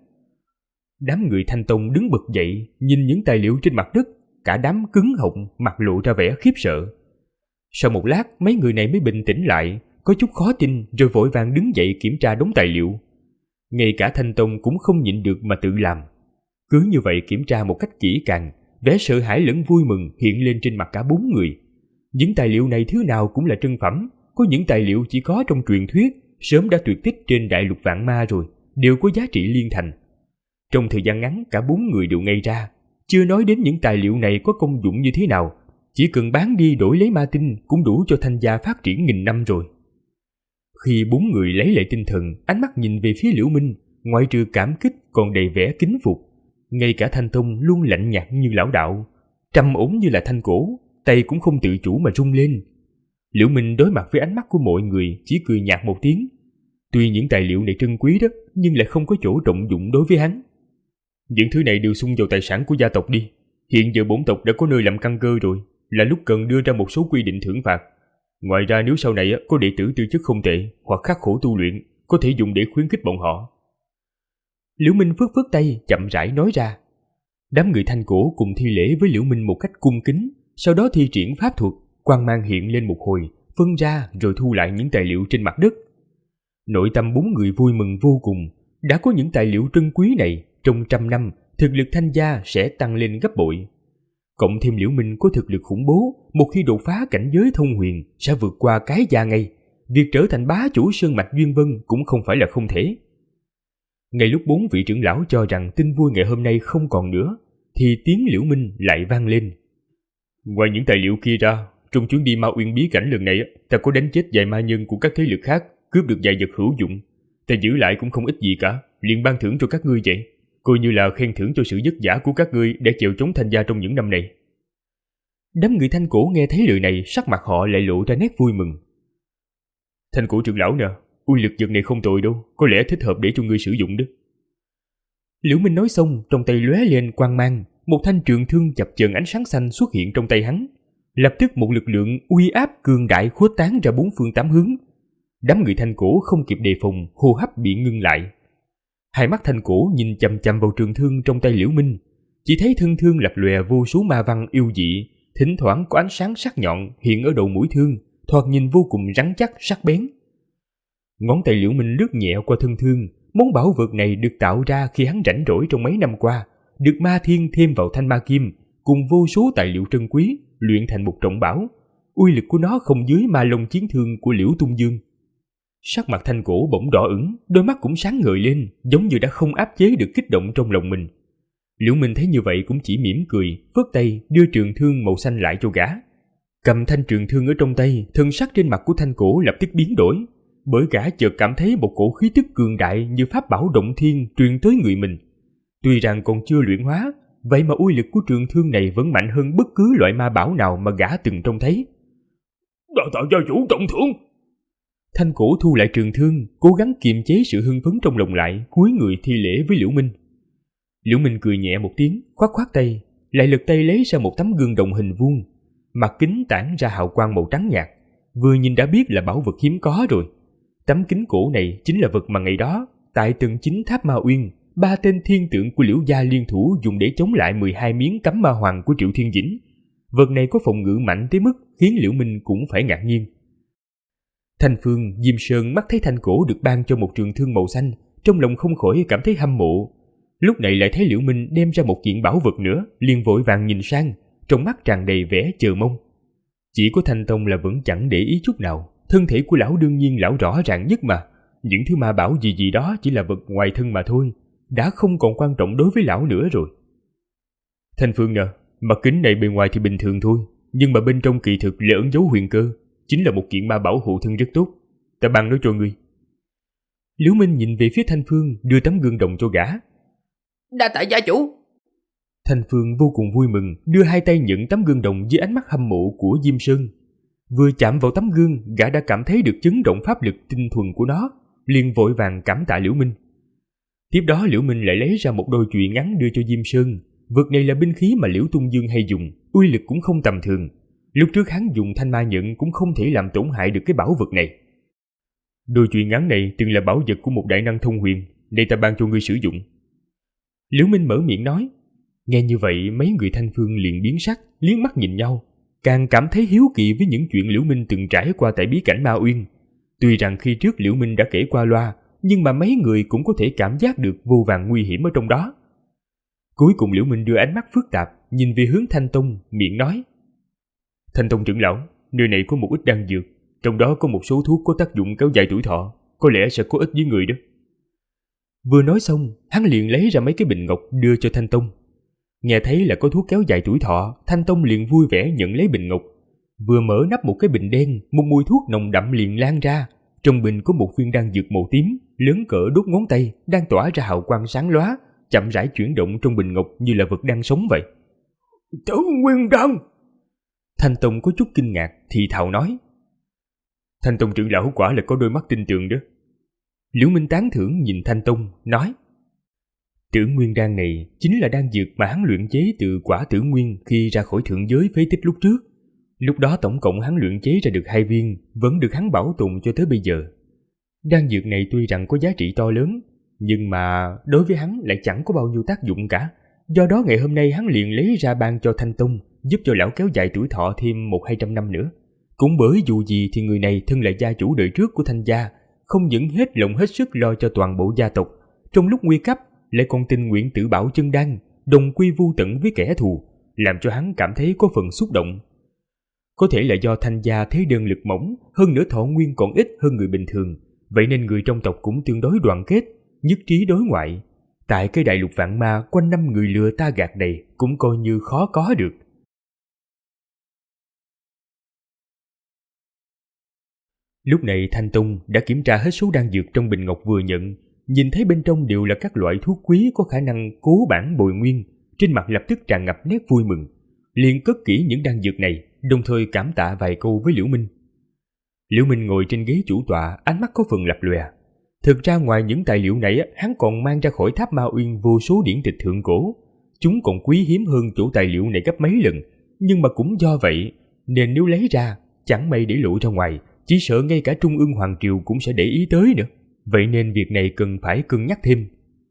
Đám người Thanh Tông đứng bật dậy, nhìn những tài liệu trên mặt đất, cả đám cứng họng, mặt lộ ra vẻ khiếp sợ. Sau một lát, mấy người này mới bình tĩnh lại, có chút khó tin rồi vội vàng đứng dậy kiểm tra đống tài liệu. Ngay cả Thanh Tông cũng không nhịn được mà tự làm. Cứ như vậy kiểm tra một cách kỹ càng, vẻ sợ hãi lẫn vui mừng hiện lên trên mặt cả 4 người. Những tài liệu này thứ nào cũng là trân phẩm, có những tài liệu chỉ có trong truyền thuyết, sớm đã tuyệt tích trên đại lục vạn ma rồi, đều có giá trị liên thành. Trong thời gian ngắn cả 4 người đều ngây ra, chưa nói đến những tài liệu này có công dụng như thế nào, chỉ cần bán đi đổi lấy ma tinh cũng đủ cho Thanh gia phát triển nghìn năm rồi. Khi 4 người lấy lại tinh thần, ánh mắt nhìn về phía Liễu Minh, ngoại trừ cảm kích còn đầy vẻ kính phục. Ngay cả Thanh Tông luôn lạnh nhạt như lão đạo, trầm ổn như là thanh cổ, tay cũng không tự chủ mà rung lên. Liễu Minh đối mặt với ánh mắt của mọi người chỉ cười nhạt một tiếng. Tuy những tài liệu này trân quý đó, nhưng lại không có chỗ trọng dụng đối với hắn. Những thứ này đều xung vào tài sản của gia tộc đi. Hiện giờ bổn tộc đã có nơi làm căn cơ rồi, là lúc cần đưa ra một số quy định thưởng phạt. Ngoài ra nếu sau này có đệ tử tư chất không tệ hoặc khắc khổ tu luyện, có thể dùng để khuyến khích bọn họ. Liễu Minh phất phất tay chậm rãi nói ra. Đám người Thanh Cổ cùng thi lễ với Liễu Minh một cách cung kính, sau đó thi triển pháp thuật, quang mang hiện lên một hồi, phân ra rồi thu lại những tài liệu trên mặt đất. Nội tâm 4 người vui mừng vô cùng, đã có những tài liệu trân quý này, trong 100 năm, thực lực Thanh gia sẽ tăng lên gấp bội. Cộng thêm Liễu Minh có thực lực khủng bố, một khi đột phá cảnh giới thông huyền sẽ vượt qua cái gia ngay. Việc trở thành bá chủ sơn mạch Duyên Vân cũng không phải là không thể. Ngay lúc 4 vị trưởng lão cho rằng tin vui ngày hôm nay không còn nữa, thì tiếng Liễu Minh lại vang lên. Ngoài những tài liệu kia ra, trong chuyến đi Ma Uyên bí cảnh lần này, ta có đánh chết vài ma nhân của các thế lực khác, cướp được vài vật hữu dụng. Ta giữ lại cũng không ít gì cả, liền ban thưởng cho các ngươi vậy, coi như là khen thưởng cho sự vất vả của các ngươi để chèo chống Thanh gia trong những năm này. Đám người Thanh Cổ nghe thấy lời này, sắc mặt họ lại lộ ra nét vui mừng. Thanh Cổ trưởng lão nè, uy lực vật này không tồi đâu, có lẽ thích hợp để cho ngươi sử dụng đó. Liễu Minh nói xong, trong tay lóe lên quang mang, một thanh trường thương chập chờn ánh sáng xanh xuất hiện trong tay hắn. Lập tức một lực lượng uy áp cường đại khuếch tán ra 4 phương 8 hướng. Đám người Thanh Cổ không kịp đề phòng, hô hấp bị ngưng lại. Hai mắt Thanh Cổ nhìn chằm chằm vào trường thương trong tay Liễu Minh, chỉ thấy thân thương lập lòe vô số ma văn yêu dị, thỉnh thoảng có ánh sáng sắc nhọn hiện ở đầu mũi thương, thoạt nhìn vô cùng rắn chắc sắc bén. Ngón tay Liễu Minh lướt nhẹ qua thân thương, món bảo vật này được tạo ra khi hắn rảnh rỗi trong mấy năm qua, được Ma Thiên thêm vào thanh ma kim cùng vô số tài liệu trân quý, luyện thành một trọng bảo. Uy lực của nó không dưới ma long chiến thương của Liễu Tung Dương. Sắc mặt Thanh Cổ bỗng đỏ ửng, đôi mắt cũng sáng ngời lên, giống như đã không áp chế được kích động trong lòng mình. Liễu Minh thấy như vậy cũng chỉ mỉm cười, phất tay đưa trường thương màu xanh lại cho gã. Cầm thanh trường thương ở trong tay, thân sắc trên mặt của Thanh Cổ lập tức biến đổi, bởi gã chợt cảm thấy một cổ khí tức cường đại như pháp bảo động thiên truyền tới người mình. Tuy rằng còn chưa luyện hóa, vậy mà uy lực của trường thương này vẫn mạnh hơn bất cứ loại ma bảo nào mà gã từng trông thấy. Đa tạ gia chủ trọng thưởng. Thanh Cổ thu lại trường thương, cố gắng kiềm chế sự hưng phấn trong lòng lại, cúi người thi lễ với Liễu Minh. Liễu Minh cười nhẹ một tiếng, khoát khoát tay, lại lật tay lấy ra một tấm gương đồng hình vuông, mặt kính tản ra hào quang màu trắng nhạt, vừa nhìn đã biết là bảo vật hiếm có rồi. Tấm kính cổ này chính là vật mà ngày đó, tại tầng 9 tháp Ma Uyên, 3 tên thiên tượng của Liễu gia liên thủ dùng để chống lại 12 miếng cấm ma hoàng của Triệu Thiên Dĩnh. Vật này có phòng ngự mạnh tới mức khiến Liễu Minh cũng phải ngạc nhiên. Thanh Phương, Diêm Sơn mắt thấy Thanh Cổ được ban cho một trường thương màu xanh, trong lòng không khỏi cảm thấy hâm mộ. Lúc này lại thấy Liễu Minh đem ra một kiện bảo vật nữa, liền vội vàng nhìn sang, trong mắt tràn đầy vẻ chờ mong. Chỉ có Thanh Tông là vẫn chẳng để ý chút nào, thân thể của lão đương nhiên lão rõ ràng nhất mà, những thứ ma bảo gì đó chỉ là vật ngoài thân mà thôi, đã không còn quan trọng đối với lão nữa rồi. Thanh Phương nè, mặt kính này bề ngoài thì bình thường thôi, nhưng mà bên trong kỳ thực là ẩn dấu huyền cơ, chính là một kiện ma bảo hộ thân rất tốt, ta ban nó cho ngươi. Liễu Minh nhìn về phía Thanh Phương, đưa tấm gương đồng cho gã. Đa tạ gia chủ. Thanh Phương vô cùng vui mừng, đưa hai tay nhận tấm gương đồng dưới ánh mắt hâm mộ của Diêm Sơn. Vừa chạm vào tấm gương, gã đã cảm thấy được chấn động pháp lực tinh thuần của nó, liền vội vàng cảm tạ Liễu Minh. Tiếp đó Liễu Minh lại lấy ra một đôi chùy ngắn đưa cho Diêm Sơn. Vật này là binh khí mà Liễu Tung Dương hay dùng, uy lực cũng không tầm thường. Lúc trước hắn dùng thanh ma nhận cũng không thể làm tổn hại được cái bảo vật này. Đôi chùy ngắn này từng là bảo vật của một đại năng thông huyền, đây ta ban cho ngươi sử dụng. Liễu Minh mở miệng nói. Nghe như vậy mấy người Thanh Phương liền biến sắc, liếc mắt nhìn nhau, càng cảm thấy hiếu kỳ với những chuyện Liễu Minh từng trải qua tại bí cảnh Ma Uyên. Tuy rằng khi trước Liễu Minh đã kể qua loa, nhưng mà mấy người cũng có thể cảm giác được vô vàn nguy hiểm ở trong đó. Cuối cùng Liễu Minh đưa ánh mắt phức tạp nhìn về hướng Thanh Tông, miệng nói. Thanh Tông trưởng lão, nơi này có một ít đan dược, trong đó có một số thuốc có tác dụng kéo dài tuổi thọ, có lẽ sẽ có ích với người đó. Vừa nói xong, hắn liền lấy ra mấy cái bình ngọc đưa cho Thanh Tông. Nghe thấy là có thuốc kéo dài tuổi thọ, Thanh Tông liền vui vẻ nhận lấy bình ngọc. Vừa mở nắp một cái bình đen, một mùi thuốc nồng đậm liền lan ra, Trong bình có một viên đan dược màu tím, lớn cỡ đốt ngón tay, đang tỏa ra hào quang sáng lóa, chậm rãi chuyển động trong bình ngọc như là vật đang sống vậy. Tử Nguyên Đan! Thanh Tông có chút kinh ngạc, thì thào nói. Thanh Tông trưởng lão quả là có đôi mắt tinh tường đó. Liễu Minh tán thưởng nhìn Thanh Tông, nói. Tử Nguyên Đan này chính là đan dược mà hắn luyện chế từ quả tử nguyên khi ra khỏi thượng giới phế tích lúc trước. Lúc đó tổng cộng hắn luyện chế ra được 2 viên, vẫn được hắn bảo tồn cho tới bây giờ. Đan dược này tuy rằng có giá trị to lớn, nhưng mà đối với hắn lại chẳng có bao nhiêu tác dụng cả. Do đó ngày hôm nay hắn liền lấy ra ban cho Thanh Tông, giúp cho lão kéo dài tuổi thọ thêm 100-200 năm nữa. Cũng bởi dù gì thì người này thân là gia chủ đời trước của Thanh gia, không những hết lòng hết sức lo cho toàn bộ gia tộc, trong lúc nguy cấp lại còn tình nguyện tự bảo chân đan, đồng quy vu tận với kẻ thù, làm cho hắn cảm thấy có phần xúc động. Có thể là do Thanh gia thế đơn lực mỏng, hơn nữa thọ nguyên còn ít hơn người bình thường, vậy nên người trong tộc cũng tương đối đoàn kết, nhất trí đối ngoại. Tại cái đại lục vạn ma quanh năm người lừa ta gạt này cũng coi như khó có được. Lúc này Thanh Tông đã kiểm tra hết số đan dược trong bình ngọc vừa nhận, nhìn thấy bên trong đều là các loại thuốc quý có khả năng cố bản bồi nguyên, trên mặt lập tức tràn ngập nét vui mừng, liền cất kỹ những đan dược này, đồng thời cảm tạ vài câu với Liễu Minh. Liễu Minh ngồi trên ghế chủ tọa, ánh mắt có phần lập lòe. Thực ra ngoài những tài liệu này, hắn còn mang ra khỏi Tháp Ma Uyên vô số điển tịch thượng cổ. Chúng còn quý hiếm hơn chỗ tài liệu này gấp mấy lần, nhưng mà cũng do vậy nên nếu lấy ra, chẳng may để lộ ra ngoài, chỉ sợ ngay cả Trung ương Hoàng Triều cũng sẽ để ý tới nữa. Vậy nên việc này cần phải cân nhắc thêm.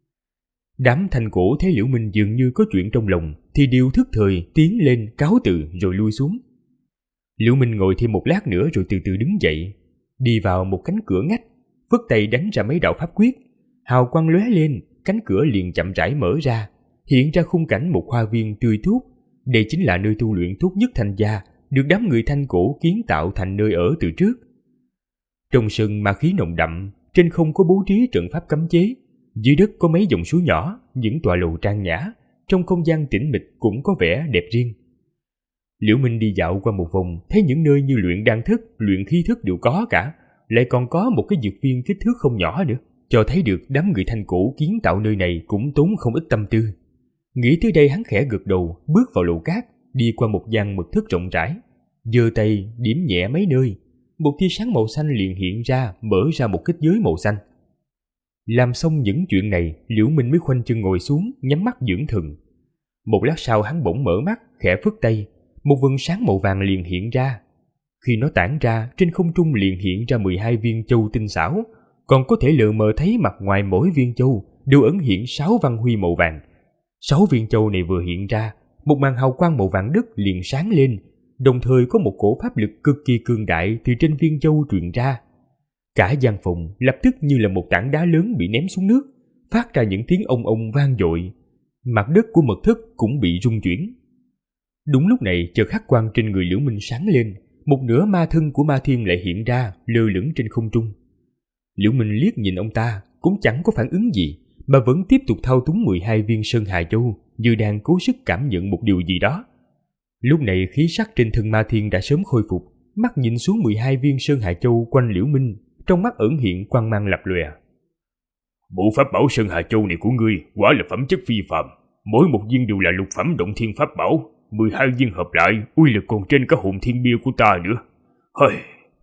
Đám thanh cổ thấy Liễu Minh dường như có chuyện trong lòng, thì đều thức thời tiến lên cáo từ rồi lui xuống. Liễu Minh ngồi thêm một lát nữa rồi từ từ đứng dậy, đi vào một cánh cửa ngách, phất tay đánh ra mấy đạo pháp quyết, hào quang lóe lên, cánh cửa liền chậm rãi mở ra, hiện ra khung cảnh một hoa viên tươi tốt. Đây chính là nơi tu luyện tốt nhất Thanh gia, được đám người Thanh cổ kiến tạo thành nơi ở từ trước. Trong sân ma khí nồng đậm, trên không có bố trí trận pháp cấm chế, dưới đất có mấy dòng suối nhỏ, những tòa lầu trang nhã, trong không gian tĩnh mịch cũng có vẻ đẹp riêng. Liễu Minh đi dạo qua một vòng, thấy những nơi như luyện đan thức, luyện khí thức đều có cả, lại còn có một cái dược viên kích thước không nhỏ nữa, cho thấy được đám người Thanh cổ kiến tạo nơi này cũng tốn không ít tâm tư. Nghĩ tới đây hắn khẽ gật đầu, bước vào lầu cát, đi qua một gian mật thất rộng rãi, giơ tay điểm nhẹ mấy nơi, một tia sáng màu xanh liền hiện ra, mở ra một kết giới màu xanh. Làm xong những chuyện này, Liễu Minh mới khoanh chân ngồi xuống, nhắm mắt dưỡng thần. Một lát sau hắn bỗng mở mắt, khẽ phất tay, một vầng sáng màu vàng liền hiện ra. Khi nó tản ra, trên không trung liền hiện ra 12 viên châu tinh xảo, còn có thể lờ mờ thấy mặt ngoài mỗi viên châu đều ẩn hiện 6 văn huy màu vàng. 6 viên châu này vừa hiện ra, một màn hào quang màu vàng đất liền sáng lên, đồng thời có một cổ pháp lực cực kỳ cường đại từ trên viên châu truyền ra. Cả gian phòng lập tức như là một tảng đá lớn bị ném xuống nước, phát ra những tiếng ong ong vang dội. Mặt đất của mật thất cũng bị rung chuyển. Đúng lúc này chợt hắc quang trên người Liễu Minh sáng lên, một nửa ma thân của Ma Thiên lại hiện ra, lơ lửng trên không trung. Liễu Minh liếc nhìn ông ta, cũng chẳng có phản ứng gì, mà vẫn tiếp tục thao túng 12 viên Sơn Hà Châu, như đang cố sức cảm nhận một điều gì đó. Lúc này khí sắc trên thân Ma Thiên đã sớm khôi phục, mắt nhìn xuống 12 viên Sơn Hà Châu quanh Liễu Minh, trong mắt ẩn hiện quang mang lập lòe. Bộ pháp bảo Sơn Hà Châu này của ngươi quả là phẩm chất phi phàm, mỗi một viên đều là lục phẩm động thiên pháp bảo, 12 viên hợp lại uy lực còn trên cả hồn thiên bia của ta nữa. Hơi.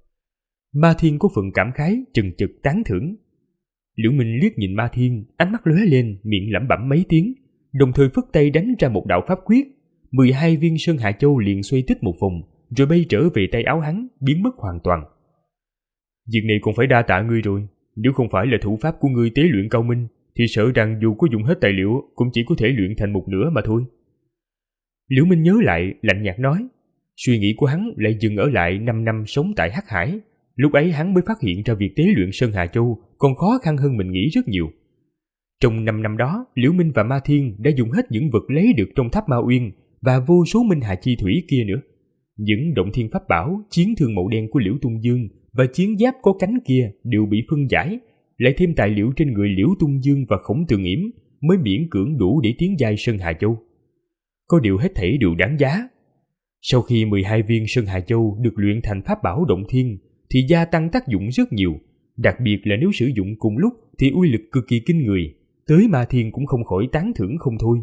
Ma Thiên có phần cảm khái, chần chừ tán thưởng. Liễu Minh liếc nhìn Ma Thiên, ánh mắt lóe lên, miệng lẩm bẩm mấy tiếng, đồng thời phất tay đánh ra một đạo pháp quyết. 12 viên Sơn Hà Châu liền xoay tích một vòng, rồi bay trở về tay áo hắn, biến mất hoàn toàn. Việc này còn phải đa tạ ngươi rồi, nếu không phải là thủ pháp của ngươi tế luyện cao minh, thì sợ rằng dù có dùng hết tài liệu cũng chỉ có thể luyện thành một nửa mà thôi. Liễu Minh nhớ lại, lạnh nhạt nói. Suy nghĩ của hắn lại dừng ở lại 5 năm sống tại Hắc Hải. Lúc ấy hắn mới phát hiện ra việc tế luyện Sơn Hà Châu còn khó khăn hơn mình nghĩ rất nhiều. Trong 5 năm đó, Liễu Minh và Ma Thiên đã dùng hết những vật lấy được trong Tháp Ma Uyên và vô số minh hà chi thủy kia nữa. Những động thiên pháp bảo, chiến thương màu đen của Liễu Tung Dương và chiến giáp có cánh kia đều bị phân giải, lại thêm tài liệu trên người Liễu Tung Dương và Khổng Tường Yểm mới miễn cưỡng đủ để tiến giai Sơn Hà Châu. Có điều hết thảy đều đáng giá. Sau khi 12 viên Sơn Hà Châu được luyện thành pháp bảo động thiên thì gia tăng tác dụng rất nhiều, Đặc biệt là nếu sử dụng cùng lúc thì uy lực cực kỳ kinh người, tới Ma Thiên cũng không khỏi tán thưởng không thôi.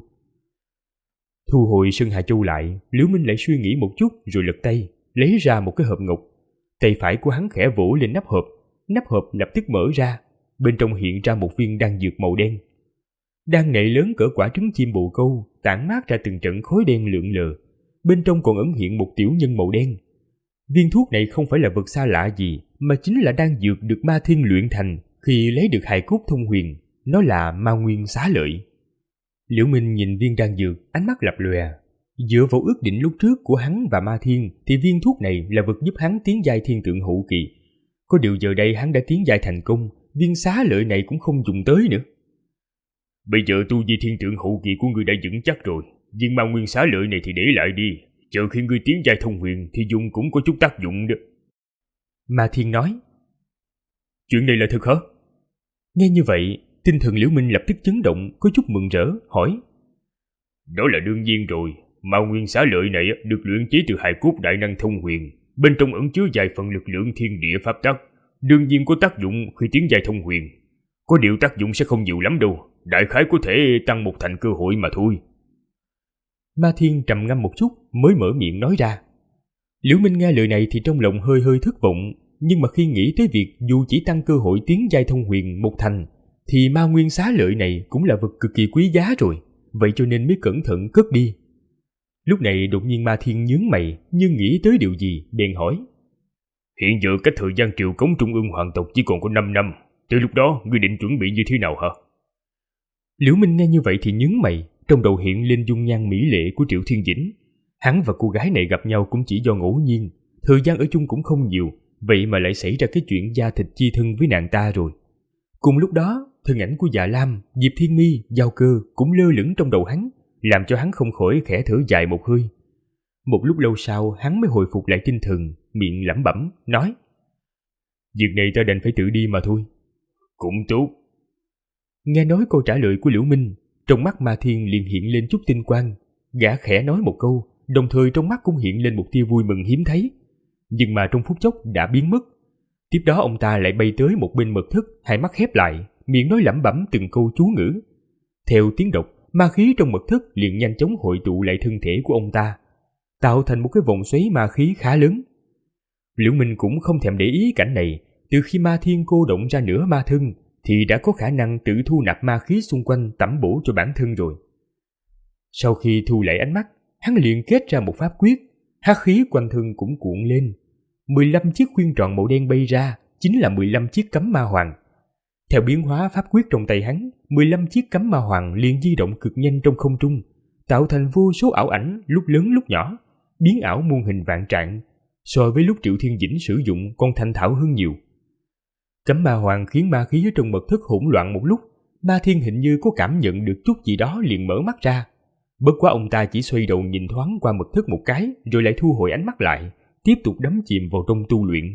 Thu hồi Sơn Hà Châu lại, Liễu Minh lại suy nghĩ một chút rồi lật tay, lấy ra một cái hộp ngọc. Tay phải của hắn khẽ vỗ lên nắp hộp lập tức mở ra, bên trong hiện ra một viên đan dược màu đen. Đan này lớn cỡ quả trứng chim bồ câu, tản mát ra từng trận khói đen lượn lờ, bên trong còn ẩn hiện một tiểu nhân màu đen. Viên thuốc này không phải là vật xa lạ gì, mà chính là đan dược được Ma Thiên luyện thành khi lấy được hài cốt thông huyền, nó là Ma Nguyên Xá Lợi. Liễu Minh nhìn viên đan dược, ánh mắt lập lòe. Dựa vào ước định lúc trước của hắn và Ma Thiên thì viên thuốc này là vật giúp hắn tiến giai thiên tượng hậu kỳ. Có điều giờ đây hắn đã tiến giai thành công, viên xá lợi này cũng không dùng tới nữa. Bây giờ tu vi thiên tượng hậu kỳ của ngươi đã vững chắc rồi, viên Ma Nguyên Xá Lợi này thì để lại đi, chờ khi ngươi tiến giai thông huyền thì dùng cũng có chút tác dụng đó. Ma Thiên nói. Chuyện này là thật hả? Nghe như vậy, tinh thần Liễu Minh lập tức chấn động, có chút mừng rỡ, hỏi. Đó là đương nhiên rồi, Ma Nguyên Xá Lợi này được luyện chế từ hài cốt đại năng thông huyền, bên trong ẩn chứa vài phần lực lượng thiên địa pháp tắc, đương nhiên có tác dụng khi tiến giai thông huyền. Có điều tác dụng sẽ không nhiều lắm đâu, đại khái có thể tăng một thành cơ hội mà thôi. Ma Thiên trầm ngâm một chút mới mở miệng nói ra. Liễu Minh nghe lời này thì trong lòng hơi hơi thất vọng, nhưng mà khi nghĩ tới việc dù chỉ tăng cơ hội tiến giai thông huyền một thành thì Ma Nguyên Xá Lợi này cũng là vật cực kỳ quý giá rồi, vậy cho nên mới cẩn thận cất đi. Lúc này đột nhiên Ma Thiên nhướng mày, như nghĩ tới điều gì, bèn hỏi. Hiện giờ cách thời gian triều cống trung ương hoàng tộc chỉ còn có 5 năm, từ lúc đó ngươi định chuẩn bị như thế nào hả? Liễu Minh nghe như vậy thì nhướng mày, trong đầu hiện lên dung nhan mỹ lệ của Triệu Thiên Dĩnh. Hắn và cô gái này gặp nhau cũng chỉ do ngẫu nhiên, thời gian ở chung cũng không nhiều, vậy mà lại xảy ra cái chuyện da thịt chi thân với nàng ta rồi. Cùng lúc đó, thân ảnh của Dạ Lam, Diệp Thiên Mi, Giao Cơ cũng lơ lửng trong đầu hắn, làm cho hắn không khỏi khẽ thở dài một hơi. Một lúc lâu sau, hắn mới hồi phục lại tinh thần, miệng lẩm bẩm nói: Việc này ta đành phải tự đi mà thôi. Cũng tốt. Nghe nói câu trả lời của Liễu Minh, trong mắt Ma Thiên liền hiện lên chút tinh quang. Gã khẽ nói một câu, đồng thời trong mắt cũng hiện lên một tia vui mừng hiếm thấy, nhưng mà trong phút chốc đã biến mất. Tiếp đó ông ta lại bay tới một bên mật thất, hai mắt khép lại, miệng nói lẩm bẩm từng câu chú ngữ. Theo tiếng đọc, ma khí trong mật thất liền nhanh chóng hội tụ lại thân thể của ông ta, tạo thành một cái vòng xoáy ma khí khá lớn. Liễu Minh cũng không thèm để ý cảnh này, từ khi Ma Thiên cô động ra nửa ma thân thì đã có khả năng tự thu nạp ma khí xung quanh tẩm bổ cho bản thân rồi. Sau khi thu lại ánh mắt, hắn liền kết ra một pháp quyết, hắc khí quanh thân cũng cuộn lên. 15 chiếc khuyên tròn màu đen bay ra, chính là 15 chiếc cấm ma hoàng. Theo biến hóa pháp quyết trong tay hắn, 15 chiếc cấm ma hoàng liền di động cực nhanh trong không trung, tạo thành vô số ảo ảnh lúc lớn lúc nhỏ, biến ảo muôn hình vạn trạng, so với lúc Triệu Thiên Dĩnh sử dụng còn thành thạo hơn nhiều. Cấm ma hoàng khiến ma khí ở trong mật thất hỗn loạn một lúc, Ma Thiên hình như có cảm nhận được chút gì đó liền mở mắt ra. Bất quá ông ta chỉ xoay đầu nhìn thoáng qua mật thất một cái, rồi lại thu hồi ánh mắt lại, tiếp tục đắm chìm vào trong tu luyện.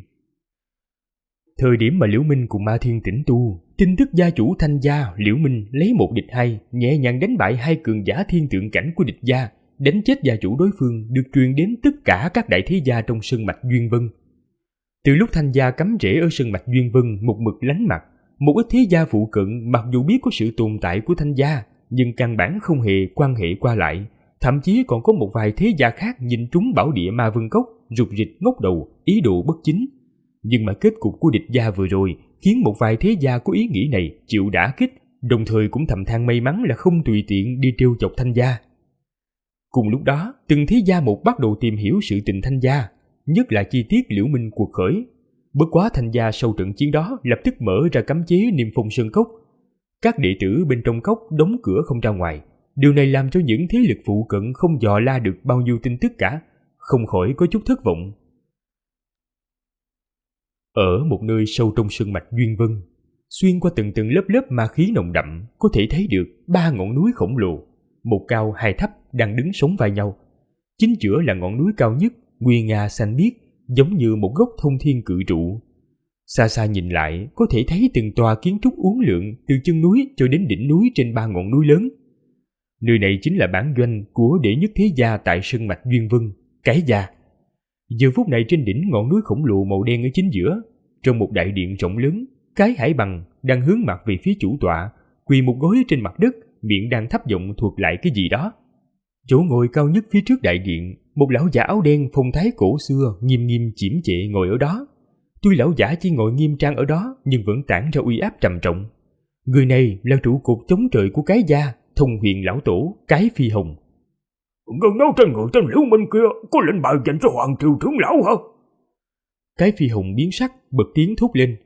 Thời điểm mà Liễu Minh cùng Ma Thiên tĩnh tu, tin tức gia chủ Thanh gia Liễu Minh lấy 1 địch 2, nhẹ nhàng đánh bại 2 cường giả thiên tượng cảnh của địch gia, đánh chết gia chủ đối phương được truyền đến tất cả các đại thế gia trong sơn mạch Duyên Vân. Từ lúc Thanh gia cắm rễ ở sơn mạch Duyên Vân một mực lánh mặt, một ít thế gia phụ cận mặc dù biết có sự tồn tại của Thanh gia, nhưng căn bản không hề quan hệ qua lại, thậm chí còn có một vài thế gia khác nhìn trúng bảo địa Ma Vân Cốc, rụt rịch ngóc đầu, ý đồ bất chính. Nhưng mà kết cục của địch gia vừa rồi khiến một vài thế gia có ý nghĩ này chịu đả kích, đồng thời cũng thầm than may mắn là không tùy tiện đi trêu chọc Thanh gia. Cùng lúc đó, từng thế gia một bắt đầu tìm hiểu sự tình Thanh gia, nhất là chi tiết Liễu Minh cuộc khởi. Bất quá Thanh gia sau trận chiến đó lập tức mở ra cấm chế Niêm Phong Sơn Cốc. Các đệ tử bên trong cốc đóng cửa không ra ngoài. Điều này làm cho những thế lực phụ cận không dò la được bao nhiêu tin tức cả, không khỏi có chút thất vọng. Ở một nơi sâu trong sơn mạch Duyên Vân, xuyên qua từng tầng lớp lớp ma khí nồng đậm, có thể thấy được 3 ngọn núi khổng lồ, một cao hai thấp đang đứng sóng vai nhau. Chính giữa là ngọn núi cao nhất, nguy nga xanh biếc, giống như một gốc thông thiên cự trụ. Xa xa nhìn lại, có thể thấy từng tòa kiến trúc uốn lượn từ chân núi cho đến đỉnh núi trên 3 ngọn núi lớn. Nơi này chính là bản doanh của đệ nhất thế gia tại sơn mạch Duyên Vân, Cái Gia. Giờ phút này trên đỉnh ngọn núi khổng lồ màu đen ở chính giữa, trong một đại điện rộng lớn, Cái Hải Bằng đang hướng mặt về phía chủ tọa, quỳ một gối trên mặt đất, miệng đang thấp giọng thuật lại cái gì đó. Chỗ ngồi cao nhất phía trước đại điện, một lão giả áo đen phong thái cổ xưa nghiêm nghiêm chiếm trệ ngồi ở đó. Tuy lão giả chỉ ngồi nghiêm trang ở đó nhưng vẫn tản ra uy áp trầm trọng. Người này là trụ cột chống trời của cái gia, Thông Huyền lão tổ Cái Phi Hồng. Gần đó trên người tên Liễu Minh kia có lệnh bài dành cho Hoàng Triều trưởng lão hả? Cái Phi Hồng biến sắc, bật tiếng thốt lên.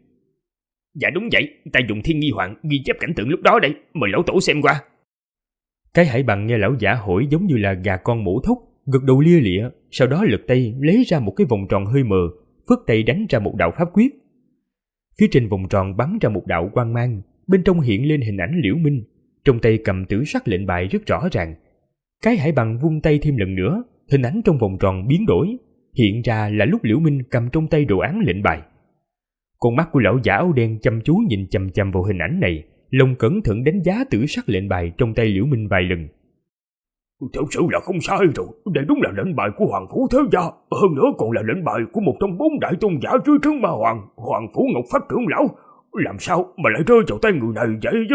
Dạ đúng vậy, ta dùng Thiên Nghi Hoàng ghi chép cảnh tượng lúc đó đây, mời lão tổ xem qua. Cái Hải Bằng nghe lão giả hỏi giống như là gà con mổ thóc, gật đầu lia lịa, sau đó lật tay lấy ra một cái vòng tròn hơi mờ, phất tay đánh ra một đạo pháp quyết. Phía trên vòng tròn bắn ra một đạo quang mang, bên trong hiện lên hình ảnh Liễu Minh, trong tay cầm tử sắc lệnh bài rất rõ ràng. Cái Hải Bằng vung tay thêm lần nữa, hình ảnh trong vòng tròn biến đổi, hiện ra là lúc Liễu Minh cầm trong tay đồ án lệnh bài. Con mắt của lão giả áo đen chăm chú nhìn chằm chằm vào hình ảnh này, lòng cẩn thận đánh giá tử sắc lệnh bài trong tay Liễu Minh vài lần. Thật sự là không sai rồi, đây đúng là lệnh bài của Hoàng Phủ Thế Gia, hơn nữa còn là lệnh bài của một trong 4 đại tôn giả dưới trướng Ma Hoàng, Hoàng Phủ Ngọc Phách trưởng lão. Làm sao mà lại rơi vào tay người này vậy chứ?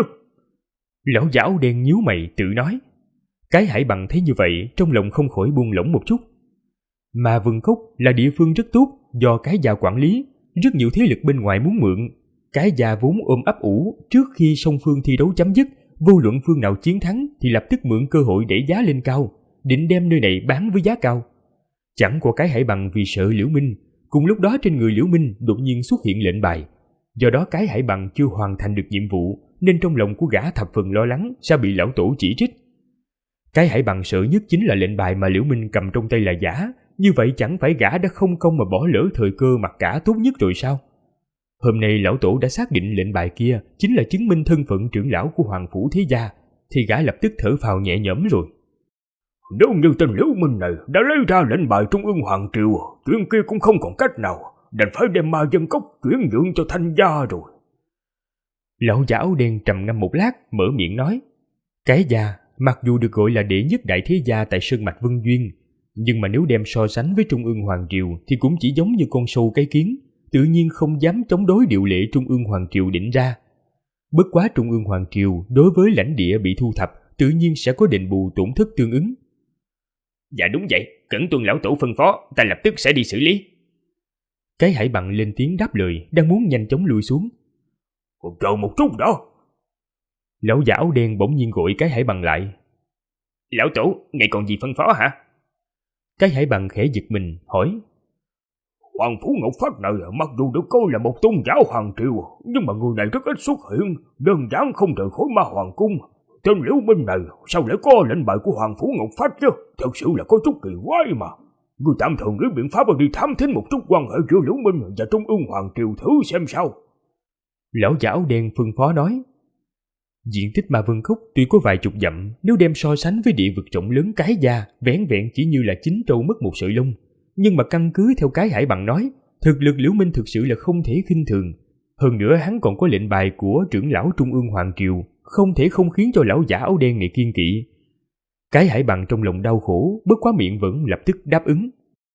Lão giả áo đen nhíu mày tự nói. Cái Hải Bằng thấy như vậy, trong lòng không khỏi buông lỏng một chút. Mà Vân Cốc là địa phương rất tốt do cái gia quản lý, rất nhiều thế lực bên ngoài muốn mượn. Cái gia vốn ôm ấp ủ, trước khi song phương thi đấu chấm dứt, vô luận phương nào chiến thắng thì lập tức mượn cơ hội đẩy giá lên cao, định đem nơi này bán với giá cao. Chẳng qua Cái Hải Bằng vì sợ Liễu Minh, cùng lúc đó trên người Liễu Minh đột nhiên xuất hiện lệnh bài. Do đó Cái Hải Bằng chưa hoàn thành được nhiệm vụ, nên trong lòng của gã thập phần lo lắng sẽ bị lão tổ chỉ trích. Cái Hải Bằng sợ nhất chính là lệnh bài mà Liễu Minh cầm trong tay là giả, như vậy chẳng phải gã đã không công mà bỏ lỡ thời cơ mặc cả tốt nhất rồi sao? Hôm nay lão tổ đã xác định lệnh bài kia chính là chứng minh thân phận trưởng lão của Hoàng Phủ Thế Gia, thì gã lập tức thở phào nhẹ nhõm rồi. Nếu như tên Liễu Minh này đã lấy ra lệnh bài Trung ương Hoàng Triều, chuyện kia cũng không còn cách nào, đành phải đem Ma Dân Cốc chuyển nhượng cho Thanh gia rồi. Lão giả áo đen trầm ngâm một lát, mở miệng nói. Cái gia mặc dù được gọi là đệ nhất đại thế gia tại Sơn Mạch Vân Duyên, nhưng mà nếu đem so sánh với Trung ương Hoàng Triều thì cũng chỉ giống như con sâu cái kiến, tự nhiên không dám chống đối điều lệ Trung ương Hoàng Triều định ra. Bất quá Trung ương Hoàng Triều đối với lãnh địa bị thu thập tự nhiên sẽ có đền bù tổn thất tương ứng. Dạ đúng vậy, cẩn tuân lão tổ phân phó, ta lập tức sẽ đi xử lý. Cái Hải Bằng lên tiếng đáp lời, đang muốn nhanh chóng lùi xuống. Chờ một chút đó. Lão giả áo đen bỗng nhiên gọi Cái Hải Bằng lại. Lão tổ, ngài còn gì phân phó hả? Cái Hải Bằng khẽ giật mình, hỏi. Hoàng Phủ Ngọc Phách này mặc dù được coi là một tôn giáo Hoàng Triều, nhưng mà người này rất ít xuất hiện, đơn giản không rời khỏi Ma Hoàng Cung. Tên Liễu Minh này sao lại có lệnh bài của Hoàng Phủ Ngọc Phách chứ? Thật sự là có chút kỳ quái mà. Người tạm thời nghĩ biện pháp đi thám thính một chút quan hệ giữa Liễu Minh và Trung ương Hoàng Triều thử xem sao. Lão giả áo đen phân phó nói. Diện tích Ma Vân Cốc tuy có vài chục dặm, nếu đem so sánh với địa vực rộng lớn Cái gia, vẻn vẹn chỉ như là chín trâu mất một sợi lông. Nhưng mà căn cứ theo Cái Hải Bằng nói, thực lực Liễu Minh thực sự là không thể khinh thường. Hơn nữa hắn còn có lệnh bài của trưởng lão Trung ương Hoàng Triều, không thể không khiến cho lão giả áo đen này kiên kỵ. Cái Hải Bằng trong lòng đau khổ, bất quá miệng vẫn lập tức đáp ứng.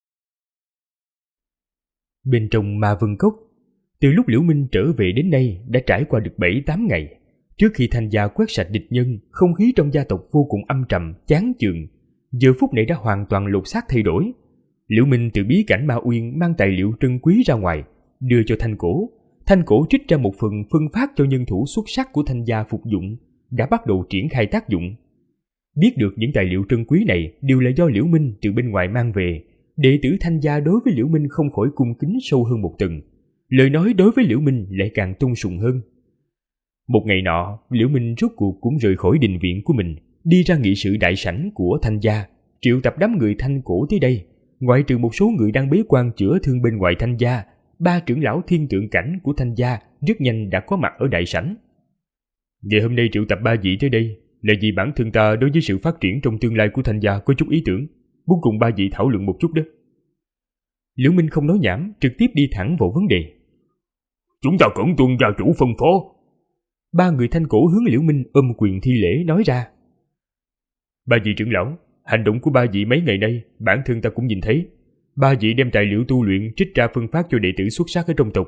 Bên trong Ma Vân Cốc, từ lúc Liễu Minh trở về đến nay đã trải qua được 7-8 ngày. Trước khi Thanh gia quét sạch địch nhân, không khí trong gia tộc vô cùng âm trầm, chán chường. Giờ phút này đã hoàn toàn lột xác thay đổi. Liễu Minh từ bí cảnh Ma Uyên mang tài liệu trân quý ra ngoài, đưa cho Thanh Cổ. Thanh Cổ trích ra một phần phân phát cho nhân thủ xuất sắc của Thanh gia phục dụng, đã bắt đầu triển khai tác dụng. Biết được những tài liệu trân quý này đều là do Liễu Minh từ bên ngoài mang về, đệ tử Thanh gia đối với Liễu Minh không khỏi cung kính sâu hơn một tầng. Lời nói đối với Liễu Minh lại càng tôn sùng hơn. Một ngày nọ, Liễu Minh rốt cuộc cũng rời khỏi đình viện của mình, đi ra nghị sự đại sảnh của Thanh gia, triệu tập đám người Thanh Cổ tới đây. Ngoại trừ một số người đang bế quan chữa thương bên ngoài Thanh gia, 3 trưởng lão thiên tượng cảnh của Thanh gia rất nhanh đã có mặt ở đại sảnh. Ngày hôm nay triệu tập 3 vị tới đây là vì bản thân ta đối với sự phát triển trong tương lai của Thanh gia có chút ý tưởng, muốn cùng 3 vị thảo luận một chút đó. Liễu Minh không nói nhảm, trực tiếp đi thẳng vào vấn đề. Chúng ta cẩn tuân gia chủ phân phó. 3 người Thanh Cổ hướng Liễu Minh ôm quyền thi lễ nói ra. 3 vị trưởng lão, hành động của 3 vị mấy ngày nay bản thân ta cũng nhìn thấy. 3 vị đem tài liệu tu luyện trích ra phân phát cho đệ tử xuất sắc ở trong tộc.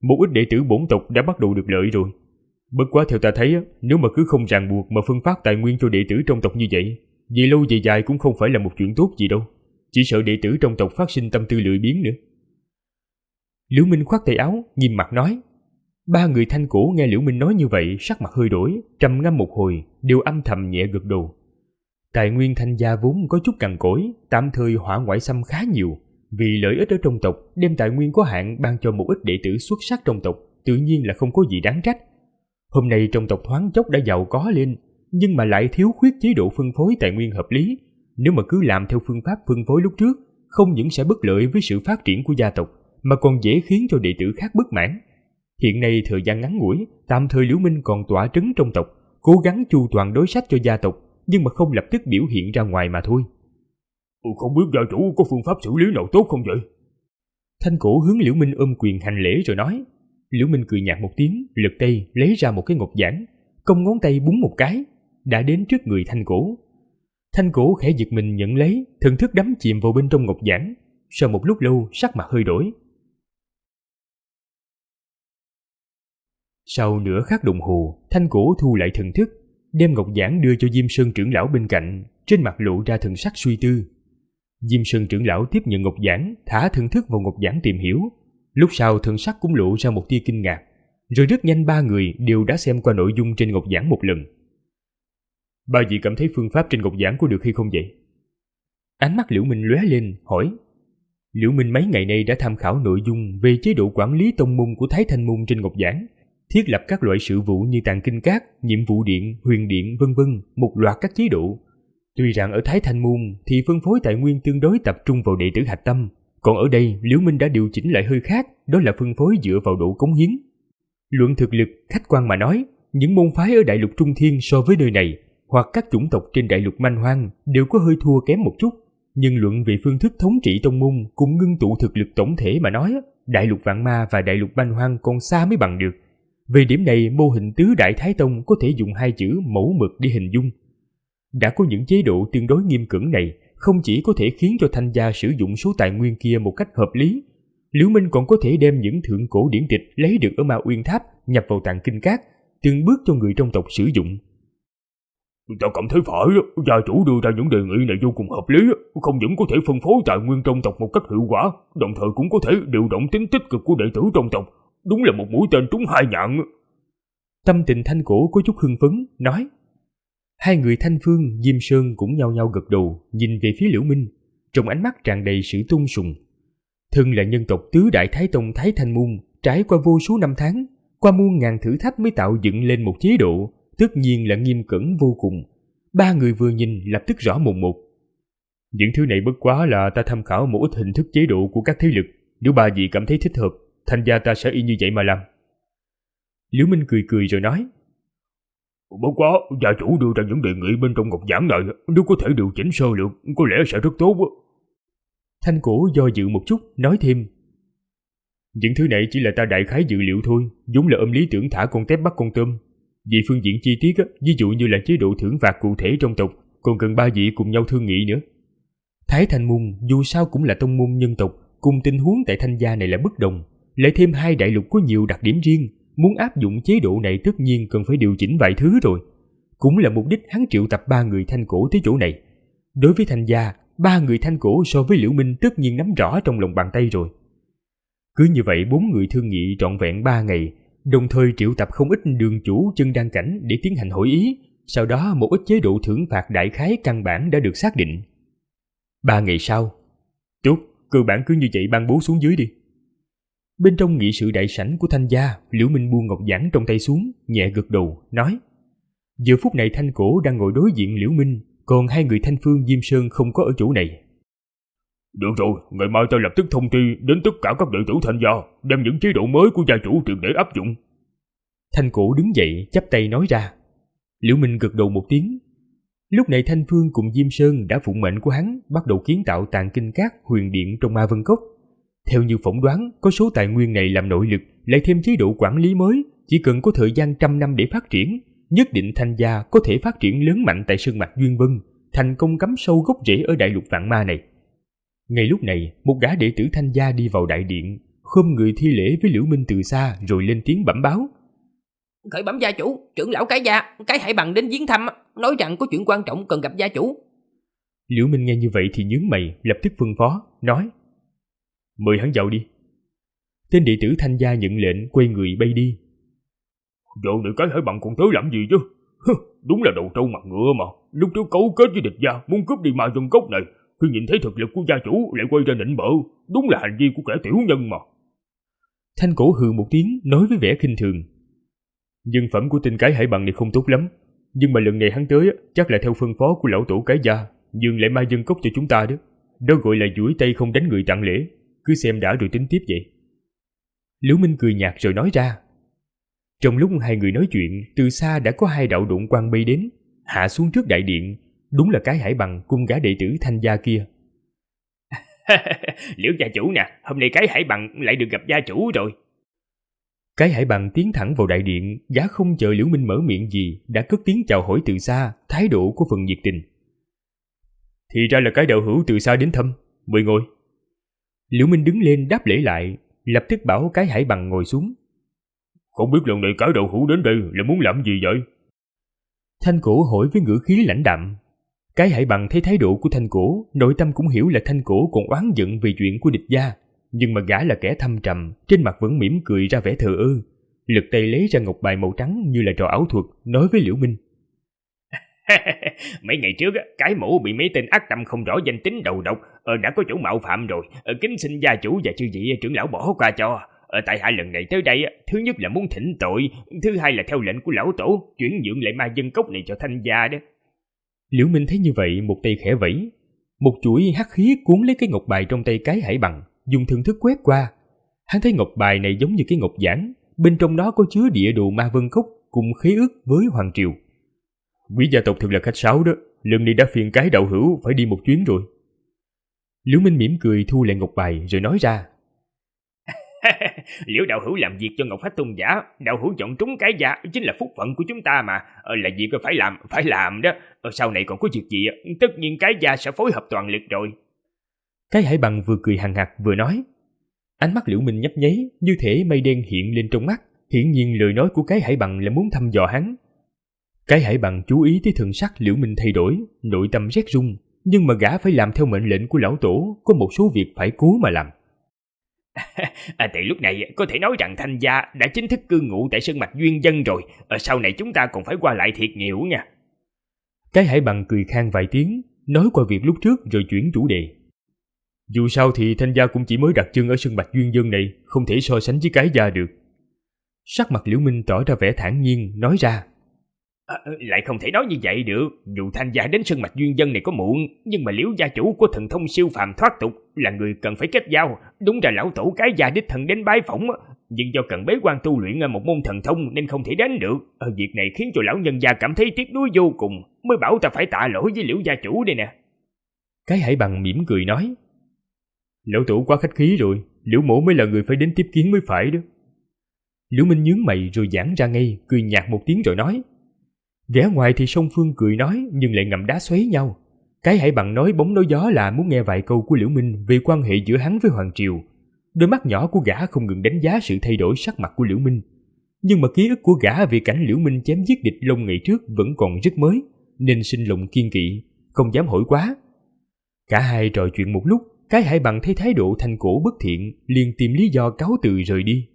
một ít đệ tử bổn tộc đã bắt đầu được lợi rồi. Bất quá theo ta thấy, nếu mà cứ không ràng buộc mà phân phát tài nguyên cho đệ tử trong tộc như vậy, về lâu về dài cũng không phải là một chuyện tốt gì đâu. Chỉ sợ đệ tử trong tộc phát sinh tâm tư lười biếng nữa. Liễu Minh khoát tay áo, nghiêm mặt nói. Ba người Thanh Cổ nghe Liễu Minh nói như vậy, sắc mặt hơi đổi, trầm ngâm một hồi, đều âm thầm nhẹ gật đầu. Tài nguyên Thanh gia vốn có chút cằn cỗi, tạm thời hỏa ngoại xâm khá nhiều. Vì lợi ích ở trong tộc, đem tài nguyên có hạn ban cho một ít đệ tử xuất sắc trong tộc, tự nhiên là không có gì đáng trách. Hôm nay trong tộc thoáng chốc đã giàu có lên, nhưng mà lại thiếu khuyết chế độ phân phối tài nguyên hợp lý. Nếu mà cứ làm theo phương pháp phân phối lúc trước, không những sẽ bất lợi với sự phát triển của gia tộc, mà còn dễ khiến cho đệ tử khác bất mãn. Hiện nay thời gian ngắn ngủi, tạm thời Liễu Minh còn tỏa trấn trong tộc, cố gắng chu toàn đối sách cho gia tộc, nhưng mà không lập tức biểu hiện ra ngoài mà thôi. Không biết gia chủ có phương pháp xử lý nào tốt không vậy? Thanh Cổ hướng Liễu Minh ôm quyền hành lễ rồi nói. Liễu Minh cười nhạt một tiếng, lật tay lấy ra một cái ngọc giản, cong ngón tay búng một cái, đã đến trước người Thanh Cổ. Thanh Cổ khẽ giật mình nhận lấy, thần thức đắm chìm vào bên trong ngọc giản. Sau một lúc lâu, sắc mặt hơi đổi. Sau nửa khắc đồng hồ, Thanh Cổ thu lại thần thức, đem ngọc giản đưa cho Diêm Sơn trưởng lão bên cạnh, trên mặt lộ ra thần sắc suy tư. Diêm Sơn trưởng lão tiếp nhận ngọc giản, thả thần thức vào ngọc giản tìm hiểu. Lúc sau thần sắc cũng lộ ra một tia kinh ngạc, rồi rất nhanh ba người đều đã xem qua nội dung trên ngọc giản một lần. Ba vị cảm thấy phương pháp trên ngọc giản có được hay không vậy? Ánh mắt Liễu Minh lóe lên, hỏi. Liễu Minh mấy ngày nay đã tham khảo nội dung về chế độ quản lý tông môn của Thái Thanh môn trên ngọc giản, thiết lập các loại sự vụ như tàng kinh các, nhiệm vụ điện, huyền điện vân vân, một loạt các chế độ. Tuy rằng ở Thái Thanh môn thì phân phối tài nguyên tương đối tập trung vào đệ tử hạch tâm, còn ở đây Liễu Minh đã điều chỉnh lại hơi khác, đó là phân phối dựa vào độ cống hiến. Luận thực lực, khách quan mà nói, những môn phái ở đại lục Trung Thiên so với nơi này, hoặc các chủng tộc trên đại lục Manh Hoang đều có hơi thua kém một chút, nhưng luận về phương thức thống trị tông môn cùng ngưng tụ thực lực tổng thể mà nói, đại lục Vạn Ma và đại lục Manh Hoang còn xa mới bằng được. Về điểm này, mô hình tứ đại Thái Tông có thể dùng hai chữ mẫu mực để hình dung. Đã có những chế độ tương đối nghiêm cẩn này, không chỉ có thể khiến cho Thanh gia sử dụng số tài nguyên kia một cách hợp lý, Liễu Minh còn có thể đem những thượng cổ điển tịch lấy được ở Ma Uyên Tháp nhập vào tàng kinh các, từng bước cho người trong tộc sử dụng. Ta cảm thấy phải, gia chủ đưa ra những đề nghị này vô cùng hợp lý, không những có thể phân phối tài nguyên trong tộc một cách hiệu quả, đồng thời cũng có thể điều động tính tích cực của đệ tử trong tộc. Đúng là một mũi tên trúng hai nhạn. Tâm tình Thanh Cổ có chút hưng phấn, nói. Hai người Thanh Phương, Diêm Sơn cũng nhao nhao gật đầu, nhìn về phía Liễu Minh, trong ánh mắt tràn đầy sự tôn sùng. Thân là nhân tộc tứ đại Thái Tông Thái Thanh môn, trải qua vô số năm tháng, qua muôn ngàn thử thách mới tạo dựng lên một chế độ, tất nhiên là nghiêm cẩn vô cùng. Ba người vừa nhìn lập tức rõ mồn một. Những thứ này bất quá là ta tham khảo một ít hình thức chế độ của các thế lực, nếu ba vị cảm thấy thích hợp, Thanh gia ta sẽ y như vậy mà làm. Liễu Minh cười cười rồi nói. Bất quá, gia chủ đưa ra những đề nghị bên trong ngọc giản này, nếu có thể điều chỉnh sơ lược, có lẽ sẽ rất tốt. Thanh Cổ do dự một chút, nói thêm. Những thứ này chỉ là ta đại khái dự liệu thôi, vốn là ôm lý tưởng thả con tép bắt con tôm. Vì phương diện chi tiết, ví dụ như là chế độ thưởng phạt cụ thể trong tộc, còn cần ba vị cùng nhau thương nghị nữa. Thái Thanh môn dù sao cũng là tông môn nhân tộc, cùng tình huống tại Thanh gia này là bất đồng, lại thêm hai đại lục có nhiều đặc điểm riêng, muốn áp dụng chế độ này tất nhiên cần phải điều chỉnh vài thứ rồi. Cũng là mục đích hắn triệu tập ba người Thanh Cổ tới chỗ này. Đối với Thanh gia, ba người Thanh Cổ so với Liễu Minh tất nhiên nắm rõ trong lòng bàn tay rồi. Cứ như vậy bốn người thương nghị trọn vẹn 3 ngày, đồng thời triệu tập không ít đường chủ chân đan cảnh để tiến hành hội ý, sau đó một ít chế độ thưởng phạt đại khái căn bản đã được xác định. 3 ngày sau, tốt, cơ bản cứ như vậy ban bố xuống dưới đi. Bên trong nghị sự đại sảnh của Thanh gia, Liễu Minh buông ngọc giản trong tay xuống, nhẹ gật đầu, nói. Giờ phút này Thanh Cổ đang ngồi đối diện Liễu Minh, còn hai người Thanh Phương Diêm Sơn không có ở chỗ này. Được rồi, ngày mai ta lập tức thông tri đến tất cả các đệ tử Thanh gia, đem những chế độ mới của gia chủ triệt để áp dụng. Thanh Cổ đứng dậy, chắp tay nói ra. Liễu Minh gật đầu một tiếng. Lúc này Thanh Phương cùng Diêm Sơn đã phụng mệnh của hắn, bắt đầu kiến tạo tàng kinh các huyền điện trong Ma Vân Cốc. Theo như phỏng đoán, có số tài nguyên này làm nội lực, lại thêm chế độ quản lý mới, chỉ cần có thời gian 100 năm để phát triển, nhất định Thanh gia có thể phát triển lớn mạnh tại sơn mạch Duyên Vân, thành công cắm sâu gốc rễ ở đại lục Vạn Ma này. Ngay lúc này, một gã đệ tử Thanh gia đi vào đại điện, khom người thi lễ với Liễu Minh từ xa rồi lên tiếng bẩm báo. Khởi bẩm gia chủ, trưởng lão Cái Gia, Cái Hải Bằng đến viếng thăm, nói rằng có chuyện quan trọng cần gặp gia chủ. Liễu Minh nghe như vậy thì nhướng mày, lập tức phân phó, nói: Mời hắn vào đi. Tên đệ tử Thanh Gia nhận lệnh, quay người bay đi. Giờ này Cái Hải Bằng còn tới làm gì chứ? Đúng là đầu trâu mặt ngựa mà. Lúc trước cấu kết với địch gia muốn cướp đi ma dân cốc này, khi nhìn thấy thực lực của gia chủ lại quay ra nịnh bợ. Đúng là hành vi của kẻ tiểu nhân mà. Thanh Cổ hừ một tiếng, nói với vẻ khinh thường: Nhân phẩm của tên Cái Hải Bằng này không tốt lắm, nhưng mà lần này hắn tới chắc là theo phân phó của lão tổ Cái Gia, nhường lại ma dân cốc cho chúng ta đó. Đó gọi là duỗi tay không đánh người tặng lễ, cứ xem đã rồi tính tiếp vậy. Liễu Minh cười nhạt rồi nói ra. Trong lúc hai người nói chuyện, từ xa đã có hai đạo độn quang bay đến, hạ xuống trước đại điện. Đúng là Cái Hải Bằng cùng gã đệ tử Thanh Gia kia. Liễu gia chủ nè, hôm nay Cái Hải Bằng lại được gặp gia chủ rồi. Cái Hải Bằng tiến thẳng vào đại điện, gã không chờ Liễu Minh mở miệng gì đã cất tiếng chào hỏi từ xa, thái độ có phần nhiệt tình. Thì ra là cái đạo hữu từ xa đến thăm, mời ngồi. Liễu Minh đứng lên đáp lễ lại, lập tức bảo Cái Hải Bằng ngồi xuống. Không biết lần này cái đạo hữu đến đây là muốn làm gì vậy? Thanh Cổ hỏi với ngữ khí lãnh đạm. Cái Hải Bằng thấy thái độ của Thanh Cổ, nội tâm cũng hiểu là Thanh Cổ còn oán giận về chuyện của địch gia, nhưng mà gã là kẻ thâm trầm, trên mặt vẫn mỉm cười ra vẻ thờ ơ, lật tay lấy ra ngọc bài màu trắng như là trò ảo thuật, nói với Liễu Minh. Mấy ngày trước cái mũ bị mấy tên ác tâm không rõ danh tính đầu độc đã có chỗ mạo phạm rồi, kính xin gia chủ và chư vị trưởng lão bỏ qua cho. Tại hạ lần này tới đây, thứ nhất là muốn thỉnh tội, thứ hai là theo lệnh của lão tổ chuyển nhượng lại ma dân cốc này cho Thanh Gia đó. Liễu Minh thấy như vậy, một tay khẽ vẫy, một chuỗi hắc khí cuốn lấy cái ngọc bài trong tay Cái Hải Bằng, dùng thần thức quét qua. Hắn thấy ngọc bài này giống như cái ngọc giản, bên trong đó có chứa địa đồ ma vân cốc cùng khế ước với hoàng triều. Quý gia tộc thật là khách sáo đó, lần này đã phiền Cái đạo hữu phải đi một chuyến rồi. Liễu Minh mỉm cười thu lại ngọc bài rồi nói ra. Liễu đạo hữu làm việc cho Ngọc Phách Tôn giả, đạo hữu chọn trúng Cái Gia chính là phúc phận của chúng ta mà, là việc phải làm đó. Sau này còn có việc gì, tất nhiên Cái Gia sẽ phối hợp toàn lực rồi. Cái Hải Bằng vừa cười hằn học vừa nói. Ánh mắt Liễu Minh nhấp nháy, như thể mây đen hiện lên trong mắt, hiển nhiên lời nói của Cái Hải Bằng là muốn thăm dò hắn. Cái Hải Bằng chú ý tới thần sắc Liễu Minh thay đổi, nội tâm rét run, nhưng mà gã phải làm theo mệnh lệnh của lão tổ, có một số việc phải cố mà làm. Tại lúc này có thể nói rằng Thanh Gia đã chính thức cư ngụ tại Sơn Mạch Duyên Dân rồi, sau này chúng ta còn phải qua lại thiệt nhiều nha. Cái Hải Bằng cười khan vài tiếng, nói qua việc lúc trước rồi chuyển chủ đề. Dù sao thì Thanh Gia cũng chỉ mới đặt chân ở Sơn Mạch Duyên Dân này, không thể so sánh với Cái Gia được. Sắc mặt Liễu Minh tỏ ra vẻ thản nhiên, nói ra. Lại không thể nói như vậy được, dù Thanh Gia đến Sơn Mạch Duyên Dân này có muộn, nhưng mà Liễu gia chủ có thần thông siêu phàm thoát tục, là người cần phải kết giao. Đúng ra lão tổ Cái Gia đích thân đến bái phỏng, nhưng do cần bế quan tu luyện một môn thần thông nên không thể đến được. Việc này khiến cho lão nhân gia cảm thấy tiếc nuối vô cùng, mới bảo ta phải tạ lỗi với Liễu gia chủ đây nè. Cái Hải Bằng mỉm cười nói. Lão tổ quá khách khí rồi, Liễu mổ mới là người phải đến tiếp kiến mới phải đó. Liễu Minh nhướng mày rồi giãn ra ngay, cười nhạt một tiếng rồi nói. Vẻ ngoài thì song phương cười nói nhưng lại ngầm đá xoáy nhau. Cái Hải Bằng nói bóng nói gió là muốn nghe vài câu của Liễu Minh về quan hệ giữa hắn với hoàng triều. Đôi mắt nhỏ của gã không ngừng đánh giá sự thay đổi sắc mặt của Liễu Minh. Nhưng mà ký ức của gã về cảnh Liễu Minh chém giết địch Long ngày trước vẫn còn rất mới, nên sinh lòng kiên kỵ, không dám hỏi quá. Cả hai trò chuyện một lúc, Cái Hải Bằng thấy thái độ Thanh Cổ bất thiện, liền tìm lý do cáo từ rời đi.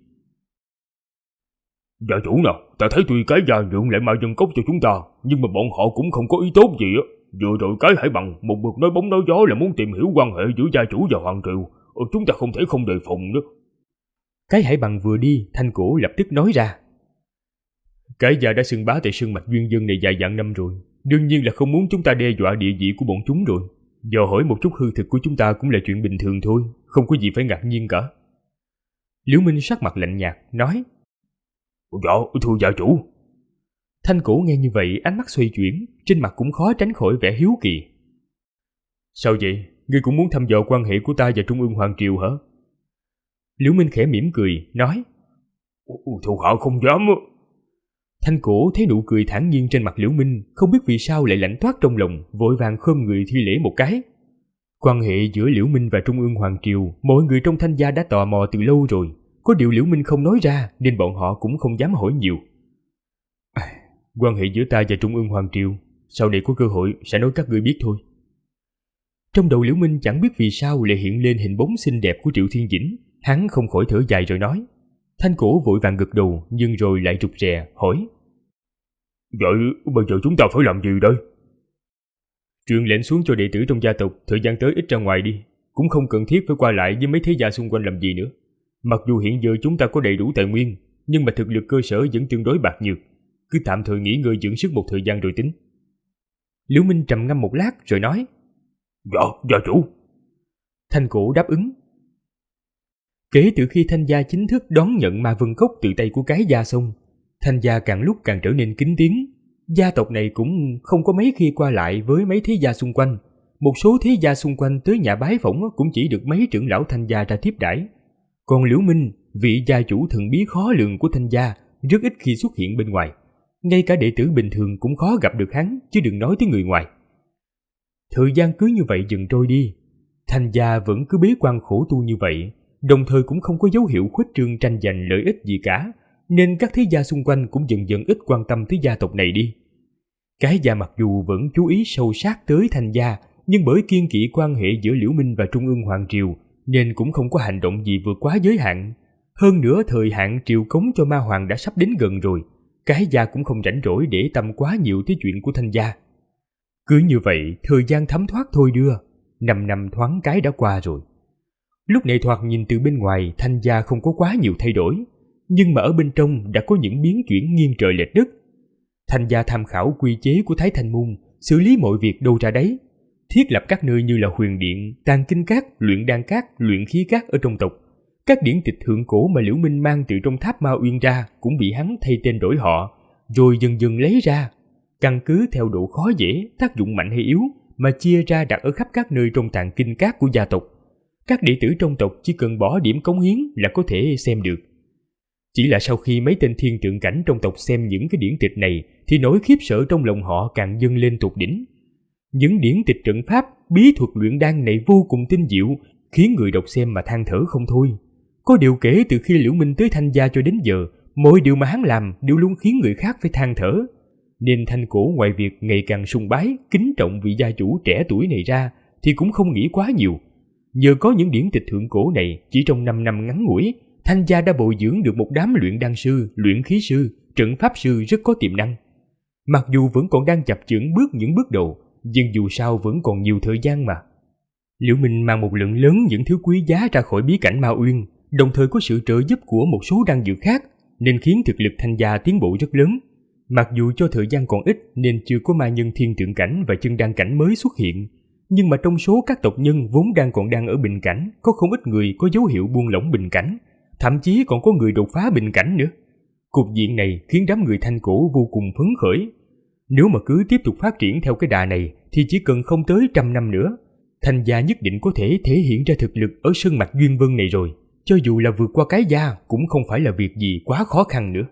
Gia chủ nào, ta thấy tuy Cái Gia nhượng lại ma dân cốc cho chúng ta, nhưng mà bọn họ cũng không có ý tốt gì á. Vừa rồi Cái Hải Bằng một mực nói bóng nói gió là muốn tìm hiểu quan hệ giữa gia chủ và hoàng triều, chúng ta không thể không đề phòng nữa. Cái Hải Bằng vừa đi, Thanh Cổ lập tức nói ra. Cái Gia đã xưng bá tại Sơn Mạch Duyên Dân này vài vạn năm rồi, đương nhiên là không muốn chúng ta đe dọa địa vị của bọn chúng rồi. Dò hỏi một chút hư thực của chúng ta cũng là chuyện bình thường thôi, không có gì phải ngạc nhiên cả. Liễu Minh sắc mặt lạnh nhạt, nói. Dạ, thưa gia chủ. Thanh Cổ nghe như vậy, ánh mắt xoay chuyển, trên mặt cũng khó tránh khỏi vẻ hiếu kỳ. Sao vậy? Ngươi cũng muốn thăm dò quan hệ của ta và Trung ương Hoàng Triều hả? Liễu Minh khẽ mỉm cười, nói. Thuộc hạ không dám. Thanh Cổ thấy nụ cười thản nhiên trên mặt Liễu Minh, không biết vì sao lại lạnh toát trong lòng, vội vàng khom người thi lễ một cái. Quan hệ giữa Liễu Minh và Trung ương Hoàng Triều, mọi người trong Thanh gia đã tò mò từ lâu rồi. Có điều Liễu Minh không nói ra nên bọn họ cũng không dám hỏi nhiều. Quan hệ giữa ta và Trung ương Hoàng Triều, sau này có cơ hội sẽ nói các ngươi biết thôi. Trong đầu Liễu Minh chẳng biết vì sao lại hiện lên hình bóng xinh đẹp của Triệu Thiên Dĩnh. Hắn không khỏi thở dài rồi nói. Thanh Cổ vội vàng gật đầu nhưng rồi lại rụt rè hỏi. Vậy bây giờ chúng ta phải làm gì đây? Truyền lệnh xuống cho đệ tử trong gia tộc thời gian tới ít ra ngoài đi, cũng không cần thiết phải qua lại với mấy thế gia xung quanh làm gì nữa. Mặc dù hiện giờ chúng ta có đầy đủ tài nguyên, nhưng mà thực lực cơ sở vẫn tương đối bạc nhược, cứ tạm thời nghỉ ngơi dưỡng sức một thời gian rồi tính. Liễu Minh trầm ngâm một lát rồi nói. Dạ, gia chủ. Thanh Cổ đáp ứng. Kể từ khi Thanh gia chính thức đón nhận Ma Vân Cốc từ tay của cái gia xong, Thanh gia càng lúc càng trở nên kín tiếng. Gia tộc này cũng không có mấy khi qua lại với mấy thế gia xung quanh. Một số thế gia xung quanh tới nhà bái phỏng cũng chỉ được mấy trưởng lão Thanh gia ra tiếp đãi. Còn Liễu Minh, vị gia chủ thần bí khó lường của Thanh gia, rất ít khi xuất hiện bên ngoài. Ngay cả đệ tử bình thường cũng khó gặp được hắn, chứ đừng nói tới người ngoài. Thời gian cứ như vậy dần trôi đi. Thanh gia vẫn cứ bế quan khổ tu như vậy, đồng thời cũng không có dấu hiệu khuếch trương tranh giành lợi ích gì cả, nên các thế gia xung quanh cũng dần dần ít quan tâm tới gia tộc này đi. Cái gia mặc dù vẫn chú ý sâu sát tới Thanh gia, nhưng bởi kiêng kỵ quan hệ giữa Liễu Minh và Trung ương Hoàng Triều, nên cũng không có hành động gì vượt quá giới hạn. Hơn nữa thời hạn triều cống cho Ma Hoàng đã sắp đến gần rồi, cái gia cũng không rảnh rỗi để tâm quá nhiều tới chuyện của Thanh gia. Cứ như vậy, thời gian thấm thoát thôi đưa, 5 năm thoáng cái đã qua rồi. Lúc này thoạt nhìn từ bên ngoài, Thanh gia không có quá nhiều thay đổi, nhưng mà ở bên trong đã có những biến chuyển nghiêng trời lệch đất. Thanh gia tham khảo quy chế của Thái Thanh Môn, xử lý mọi việc đâu ra đấy, thiết lập các nơi như là Huyền Điện, Tàng Kinh Các, Luyện Đan Các, Luyện Khí Các ở trong tộc. Các điển tịch thượng cổ mà Liễu Minh mang từ trong tháp Ma Uyên ra cũng bị hắn thay tên đổi họ, rồi dần dần lấy ra, căn cứ theo độ khó dễ, tác dụng mạnh hay yếu mà chia ra đặt ở khắp các nơi trong Tàng Kinh Các của gia tộc. Các đệ tử trong tộc chỉ cần bỏ điểm cống hiến là có thể xem được. Chỉ là sau khi mấy tên thiên tượng cảnh trong tộc xem những cái điển tịch này thì nỗi khiếp sợ trong lòng họ càng dâng lên tột đỉnh. Những điển tịch trận pháp, bí thuật luyện đan này vô cùng tinh diệu, khiến người đọc xem mà than thở không thôi. Có điều kể từ khi Liễu Minh tới Thanh gia cho đến giờ, mọi điều mà hắn làm đều luôn khiến người khác phải than thở. Nên Thanh Cổ ngoài việc ngày càng sùng bái, kính trọng vị gia chủ trẻ tuổi này ra, thì cũng không nghĩ quá nhiều. Nhờ có những điển tịch thượng cổ này, chỉ trong 5 năm ngắn ngủi, Thanh gia đã bồi dưỡng được một đám luyện đan sư, luyện khí sư, trận pháp sư rất có tiềm năng. Mặc dù vẫn còn đang chập chững bước những bước đầu, nhưng dù sao vẫn còn nhiều thời gian mà. Liễu Minh mang một lượng lớn những thứ quý giá ra khỏi bí cảnh Ma Uyên, đồng thời có sự trợ giúp của một số đan dược khác, nên khiến thực lực Thanh gia tiến bộ rất lớn. Mặc dù cho thời gian còn ít nên chưa có ma nhân thiên tượng cảnh và chân đan cảnh mới xuất hiện, nhưng mà trong số các tộc nhân vốn đang ở bình cảnh, có không ít người có dấu hiệu buông lỏng bình cảnh, thậm chí còn có người đột phá bình cảnh nữa. Cục diện này khiến đám người Thanh Cổ vô cùng phấn khởi. Nếu mà cứ tiếp tục phát triển theo cái đà này thì chỉ cần không tới 100 năm nữa, Thanh gia nhất định có thể thể hiện ra thực lực ở sơn mạch Duyên Vân này rồi. Cho dù là vượt qua cái gia cũng không phải là việc gì quá khó khăn nữa.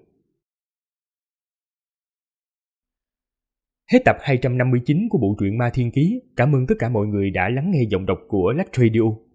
Hết tập 259 của bộ truyện Ma Thiên Ký. Cảm ơn tất cả mọi người đã lắng nghe giọng đọc của Lách Radio.